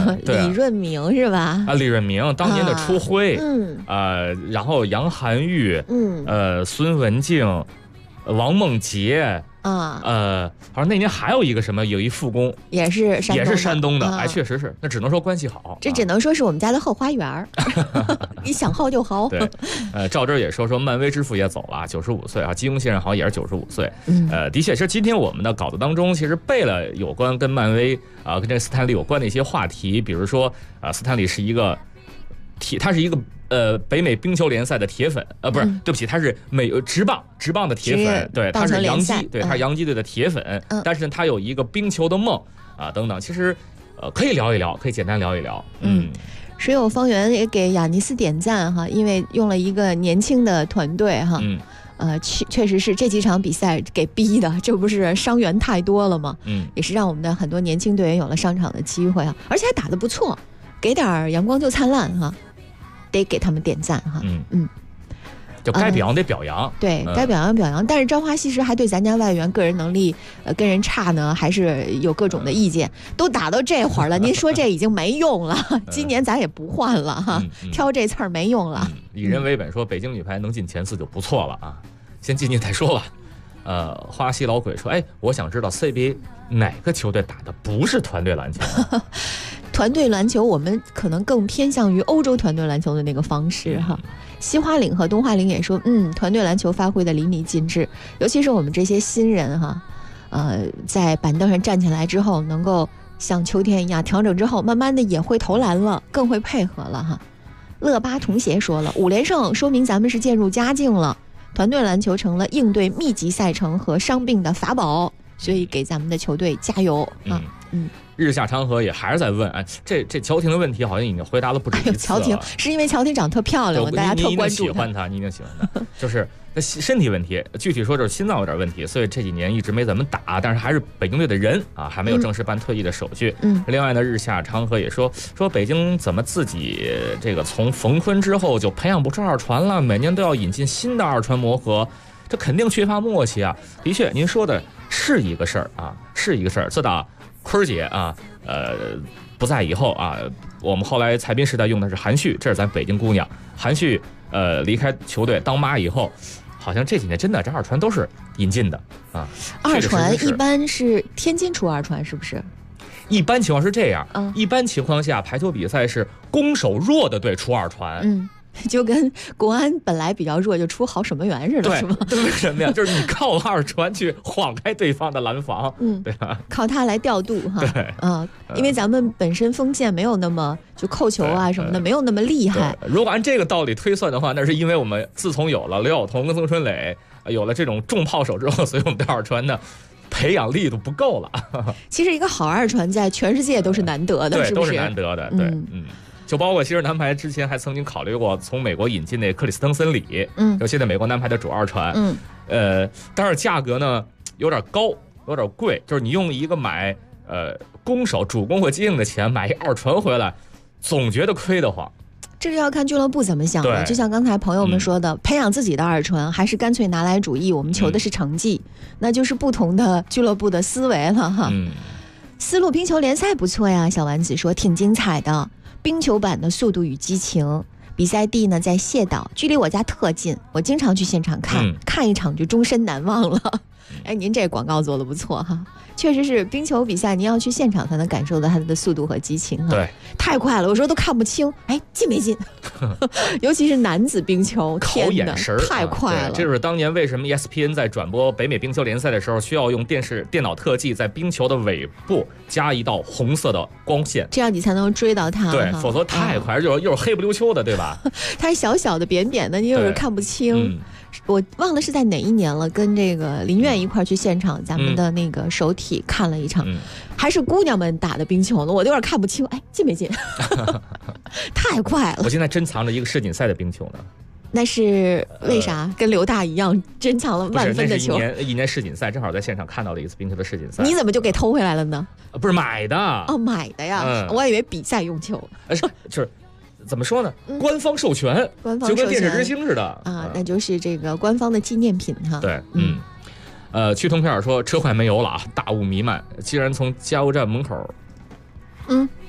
李润明是吧？ 李润明当年的初辉，然后杨涵玉，孙文静，王梦洁。好像那年还有一个什么，有一副工也是山东的，哎，确实是，那只能说关系好， 这只能说是我们家的后花园你想薅就薅。 对，赵真也说漫威之父也走了，95岁啊，金庸先生好像也是95岁。的确，其实今天我们的稿子当中，其实背了有关跟漫威跟这个斯坦李有关的一些话题，比如说斯坦李是一个他是一个北美冰球联赛的铁粉，不是，对不起，他是职棒的铁粉，对，他是洋基，对，他是洋基队的铁粉，但是呢，他有一个冰球的梦等等，其实可以聊一聊，可以简单聊一聊。 水有方圆也给雅尼斯点赞哈，因为用了一个年轻的团队哈，确实是这几场比赛给逼的，这不是伤员太多了吗？也是让我们的很多年轻队员有了上场的机会啊，而且还打得不错，给点阳光就灿烂哈。得给他们点赞哈， 就该表扬得表扬， 对，该表扬表扬。但是朝花夕拾还对咱家外援个人能力跟人差呢，还是有各种的意见。都打到这会儿了，您说这已经没用了，今年咱也不换了哈，挑这刺儿没用了。 以人为本，说北京女排能进前4就不错了啊，先进再说吧。花西老鬼说，我想知道 CBA 哪个球队打的不是团队篮球？ 团队篮球我们可能更偏向于欧洲团队篮球的那个方式哈。西花岭和东花岭也说，团队篮球发挥的淋漓尽致，尤其是我们这些新人哈，在板凳上站起来之后，能够像秋天一样调整之后，慢慢的也会投篮了，更会配合了哈。乐巴童鞋说了，5连胜说明咱们是渐入佳境了，团队篮球成了应对密集赛程和伤病的法宝，所以给咱们的球队加油啊！ 日下长河也还是在问，这乔婷的问题好像已经回答了不止一次了。 乔婷是因为乔婷长特漂亮，大家特关注她。你一定喜欢她，就是身体问题，具体说就是心脏有点问题，所以这几年一直没怎么打，但是还是北京队的人啊，还没有正式办退役的手续。另外呢，日下长河也说北京怎么自己这个从冯坤之后就培养不出二传了，每年都要引进新的二传磨合，这肯定缺乏默契啊。的确，您说的是一个事儿啊，是一个事儿。自打坤姐啊，不在以后啊，我们后来裁兵时代用的是韩旭，这是咱北京姑娘。韩旭离开球队当妈以后，好像这几年真的这二传都是引进的啊。 二传一般是天津出二传，是不是？ 一般情况是这样，一般情况下排球比赛是攻守弱的队出二传。 就跟国安本来比较弱，就出郝守门员似的，是吗？ 为什么呀？就是你靠二传去晃开对方的拦防，对吧？ 靠他来调度哈。对因为咱们本身锋线没有那么就扣球啊什么的没有那么厉害。 如果按这个道理推算的话，那是因为我们自从有了刘晓彤跟曾春磊，有了这种重炮手之后，所以我们对二传的培养力度不够了。 其实一个好二传在全世界都是难得的，是不是？ 都是难得的，对，就包括其实男排之前还曾经考虑过从美国引进那克里斯滕森里，就现在美国男排的主二传，但是价格呢有点高，有点贵，就是你用一个买攻手主攻或接应的钱买一二传回来，总觉得亏得慌。 这个要看俱乐部怎么想的，就像刚才朋友们说的，培养自己的二传，还是干脆拿来主义，我们求的是成绩，那就是不同的俱乐部的思维了哈。丝路冰球联赛不错呀，小丸子说挺精彩的。冰球版的速度与激情，比赛地呢在谢岛，距离我家特近，我经常去现场看一场就终身难忘了。您这广告做得不错哈，确实是冰球比赛，您要去现场才能感受到它的速度和激情哈。 对， 太快了，有时候都看不清，进没进？尤其是男子冰球， 考眼神太快了。 这就是当年为什么 ESPN 在转播北美冰球联赛的时候，需要用电脑特技在冰球的尾部加一道红色的光线， 这样你才能追到它。 对，否则太快，又是黑不溜秋的，对吧？ 它是小小的、扁扁的，你有时候看不清。我忘了是在哪一年了，跟这个林苑一块去现场，咱们的那个首体看了一场，还是姑娘们打的冰球呢，我有点看不清，进没进？太快了！ 我现在珍藏着一个世锦赛的冰球呢。 那是为啥？跟刘大一样珍藏了万分的球。 一年世锦赛，正好在现场看到了一次冰球的世锦赛。 你怎么就给偷回来了呢？ 不是买的哦，买的呀，我还以为比赛用球。 就是怎么说呢？官方授权，就跟电视之星似的啊，那就是这个官方的纪念品哈。 对，去通片说车快没油了啊，大雾弥漫，既然从加油站门口，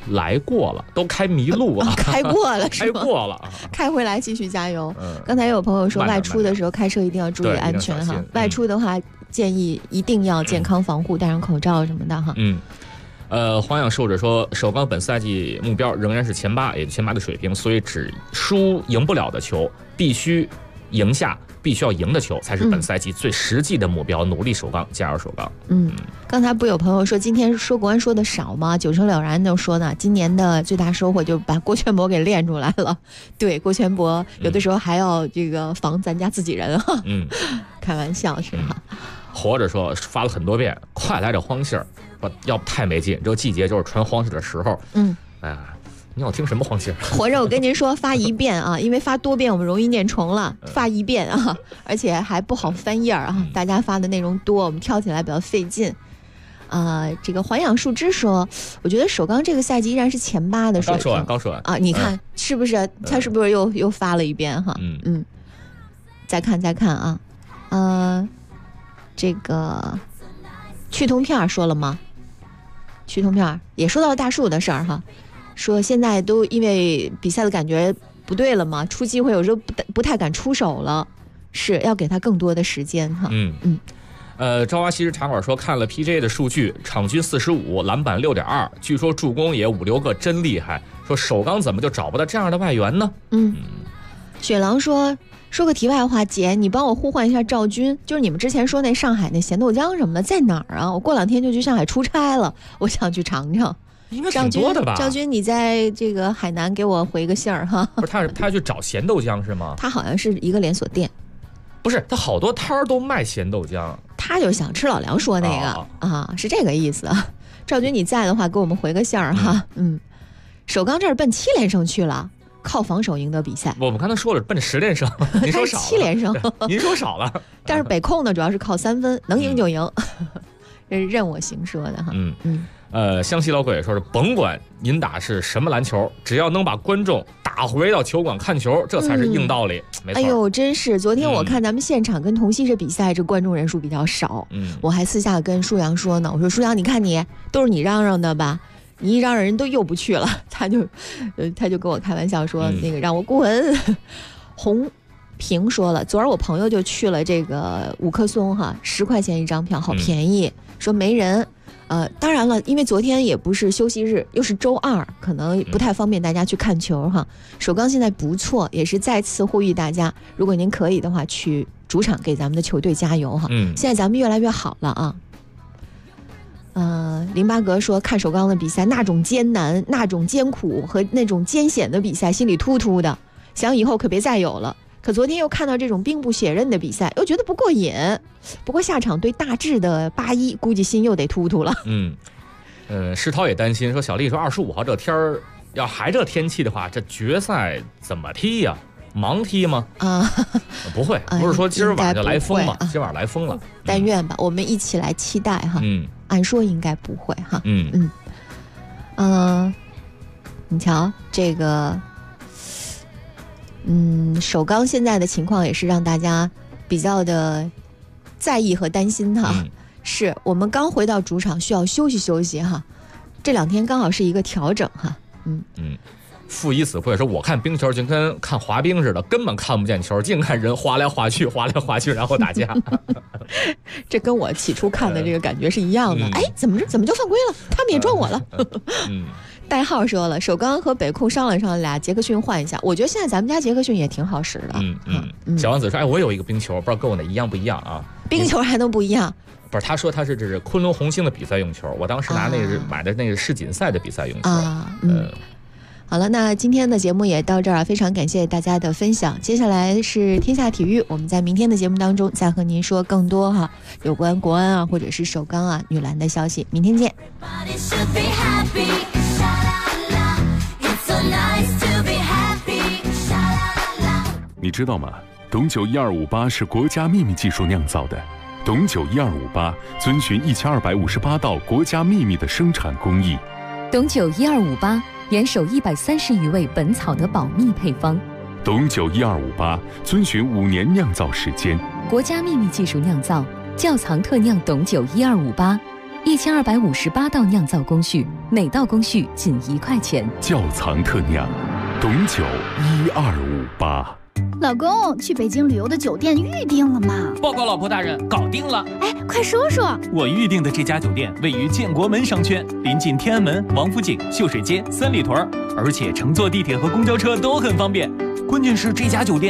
来过了，都开迷路了， 开过了， 开过了， 开回来继续加油。刚才有朋友说，外出的时候开车一定要注意安全哈。外出的话，建议一定要健康防护，戴上口罩什么的哈。 黄养受者说，首钢本赛季目标仍然是前8，也就前8的水平，所以只输赢不了的球必须赢下。必须要赢的球才是本赛季最实际的目标，努力首钢，加油首钢。 刚才不有朋友说今天说国安说的少吗？九成了然就说呢，今年的最大收获就把郭全博给练出来了。对，郭全博有的时候还要这个防咱家自己人哈。开玩笑是吧？ 活着说发了很多遍，快来这荒信儿，说要不太没劲，这个季节就是传荒信的时候。哎呀。你要听什么荒信儿？ 活着，我跟您说，发一遍啊，因为发多遍我们容易念重了，发一遍啊，而且还不好翻页啊。大家发的内容多，我们挑起来比较费劲。这个环养树枝说，我觉得首钢这个赛季依然是前8的水平。 刚说完啊，你看是不是？他是不是又发了一遍哈？再看啊，这个去通片说了吗？去通片也说到了大树的事儿哈。说现在都因为比赛的感觉不对了嘛，出机会有时候不太敢出手了，是要给他更多的时间哈。 朝华西式茶馆说看了 PJ 的数据，场均45，篮板6.2，据说助攻也5-6个，真厉害。说首钢怎么就找不到这样的外援呢？ 雪狼说个题外话，姐你帮我呼唤一下赵军，就是你们之前说那上海那咸豆浆什么的在哪儿啊？我过2天就去上海出差了，我想去尝尝。 应该挺多的吧？ 赵军，你在这个海南给我回个信儿哈。 不是他去找咸豆浆是吗？ 他好像是一个连锁店。 不是，他好多摊儿都卖咸豆浆。 他就想吃老梁说那个是这个意思。赵军你在的话，给我们回个信儿哈。首钢这是奔7连胜去了，靠防守赢得比赛。 我们刚才说了奔着10连胜，您说少了。 7连胜， 您说少了。 但是北控呢，主要是靠3分，能赢就赢。这是任我行说的哈。 湘西老鬼说是甭管您打是什么篮球，只要能把观众打回到球馆看球，这才是硬道理。没错。 哎呦，真是！昨天我看咱们现场跟同曦这比赛，这观众人数比较少。我还私下跟舒阳说呢，我说舒阳，你看你都是你嚷嚷的吧？你一嚷嚷人都又不去了，他就跟我开玩笑说，那个让我滚。红平说了，昨儿我朋友就去了这个五棵松哈，10块钱一张票，好便宜。说没人。当然了，因为昨天也不是休息日，又是周2，可能不太方便大家去看球哈。首钢现在不错，也是再次呼吁大家，如果您可以的话，去主场给咱们的球队加油哈。现在咱们越来越好了啊。林巴格说看首钢的比赛，那种艰难、那种艰苦和那种艰险的比赛，心里突突的，想以后可别再有了。可昨天又看到这种兵不血刃的比赛，又觉得不过瘾。不过下场对大致的8-1，估计心又得突突了。 石涛也担心说，小丽说25号这天儿要还这天气的话，这决赛怎么踢呀？盲踢吗？不会，不是说今儿晚就来风吗？今晚来风了， 但愿吧，我们一起来期待哈。按说应该不会哈。你瞧这个。首钢现在的情况也是让大家比较的在意和担心哈。是我们刚回到主场，需要休息哈。这2天刚好是一个调整哈。 负一死会说，我看冰球就跟看滑冰似的，根本看不见球，净看人滑来滑去，然后打架。 这跟我起初看的这个感觉是一样的。怎么就犯规了？他们也撞我了。代号说了，首钢和北控商量俩杰克逊换一下。我觉得现在咱们家杰克逊也挺好使的。 小王子说，我有一个冰球，不知道跟我那一样不一样啊？ 冰球还能不一样？ 不是，他说这是昆仑红星的比赛用球，我当时拿那个买的那个世锦赛的比赛用球。 好了，那今天的节目也到这儿，非常感谢大家的分享。接下来是天下体育，我们在明天的节目当中再和您说更多哈有关国安啊或者是首钢啊女篮的消息。明天见。 你知道吗？董酒1258是国家秘密技术酿造的。董酒1258遵循1258道国家秘密的生产工艺。 董酒1258严守130余位本草的保密配方。 董酒1258遵循5年酿造时间。 国家秘密技术酿造，窖藏特酿董酒1258。 ，1258道酿造工序，每道工序仅1块钱。 窖藏特酿，董酒1258。 老公，去北京旅游的酒店预定了吗？ 报告老婆大人，搞定了。 哎，快说说。 我预定的这家酒店位于建国门商圈，临近天安门、王府井、秀水街、三里屯，而且乘坐地铁和公交车都很方便。关键是这家酒店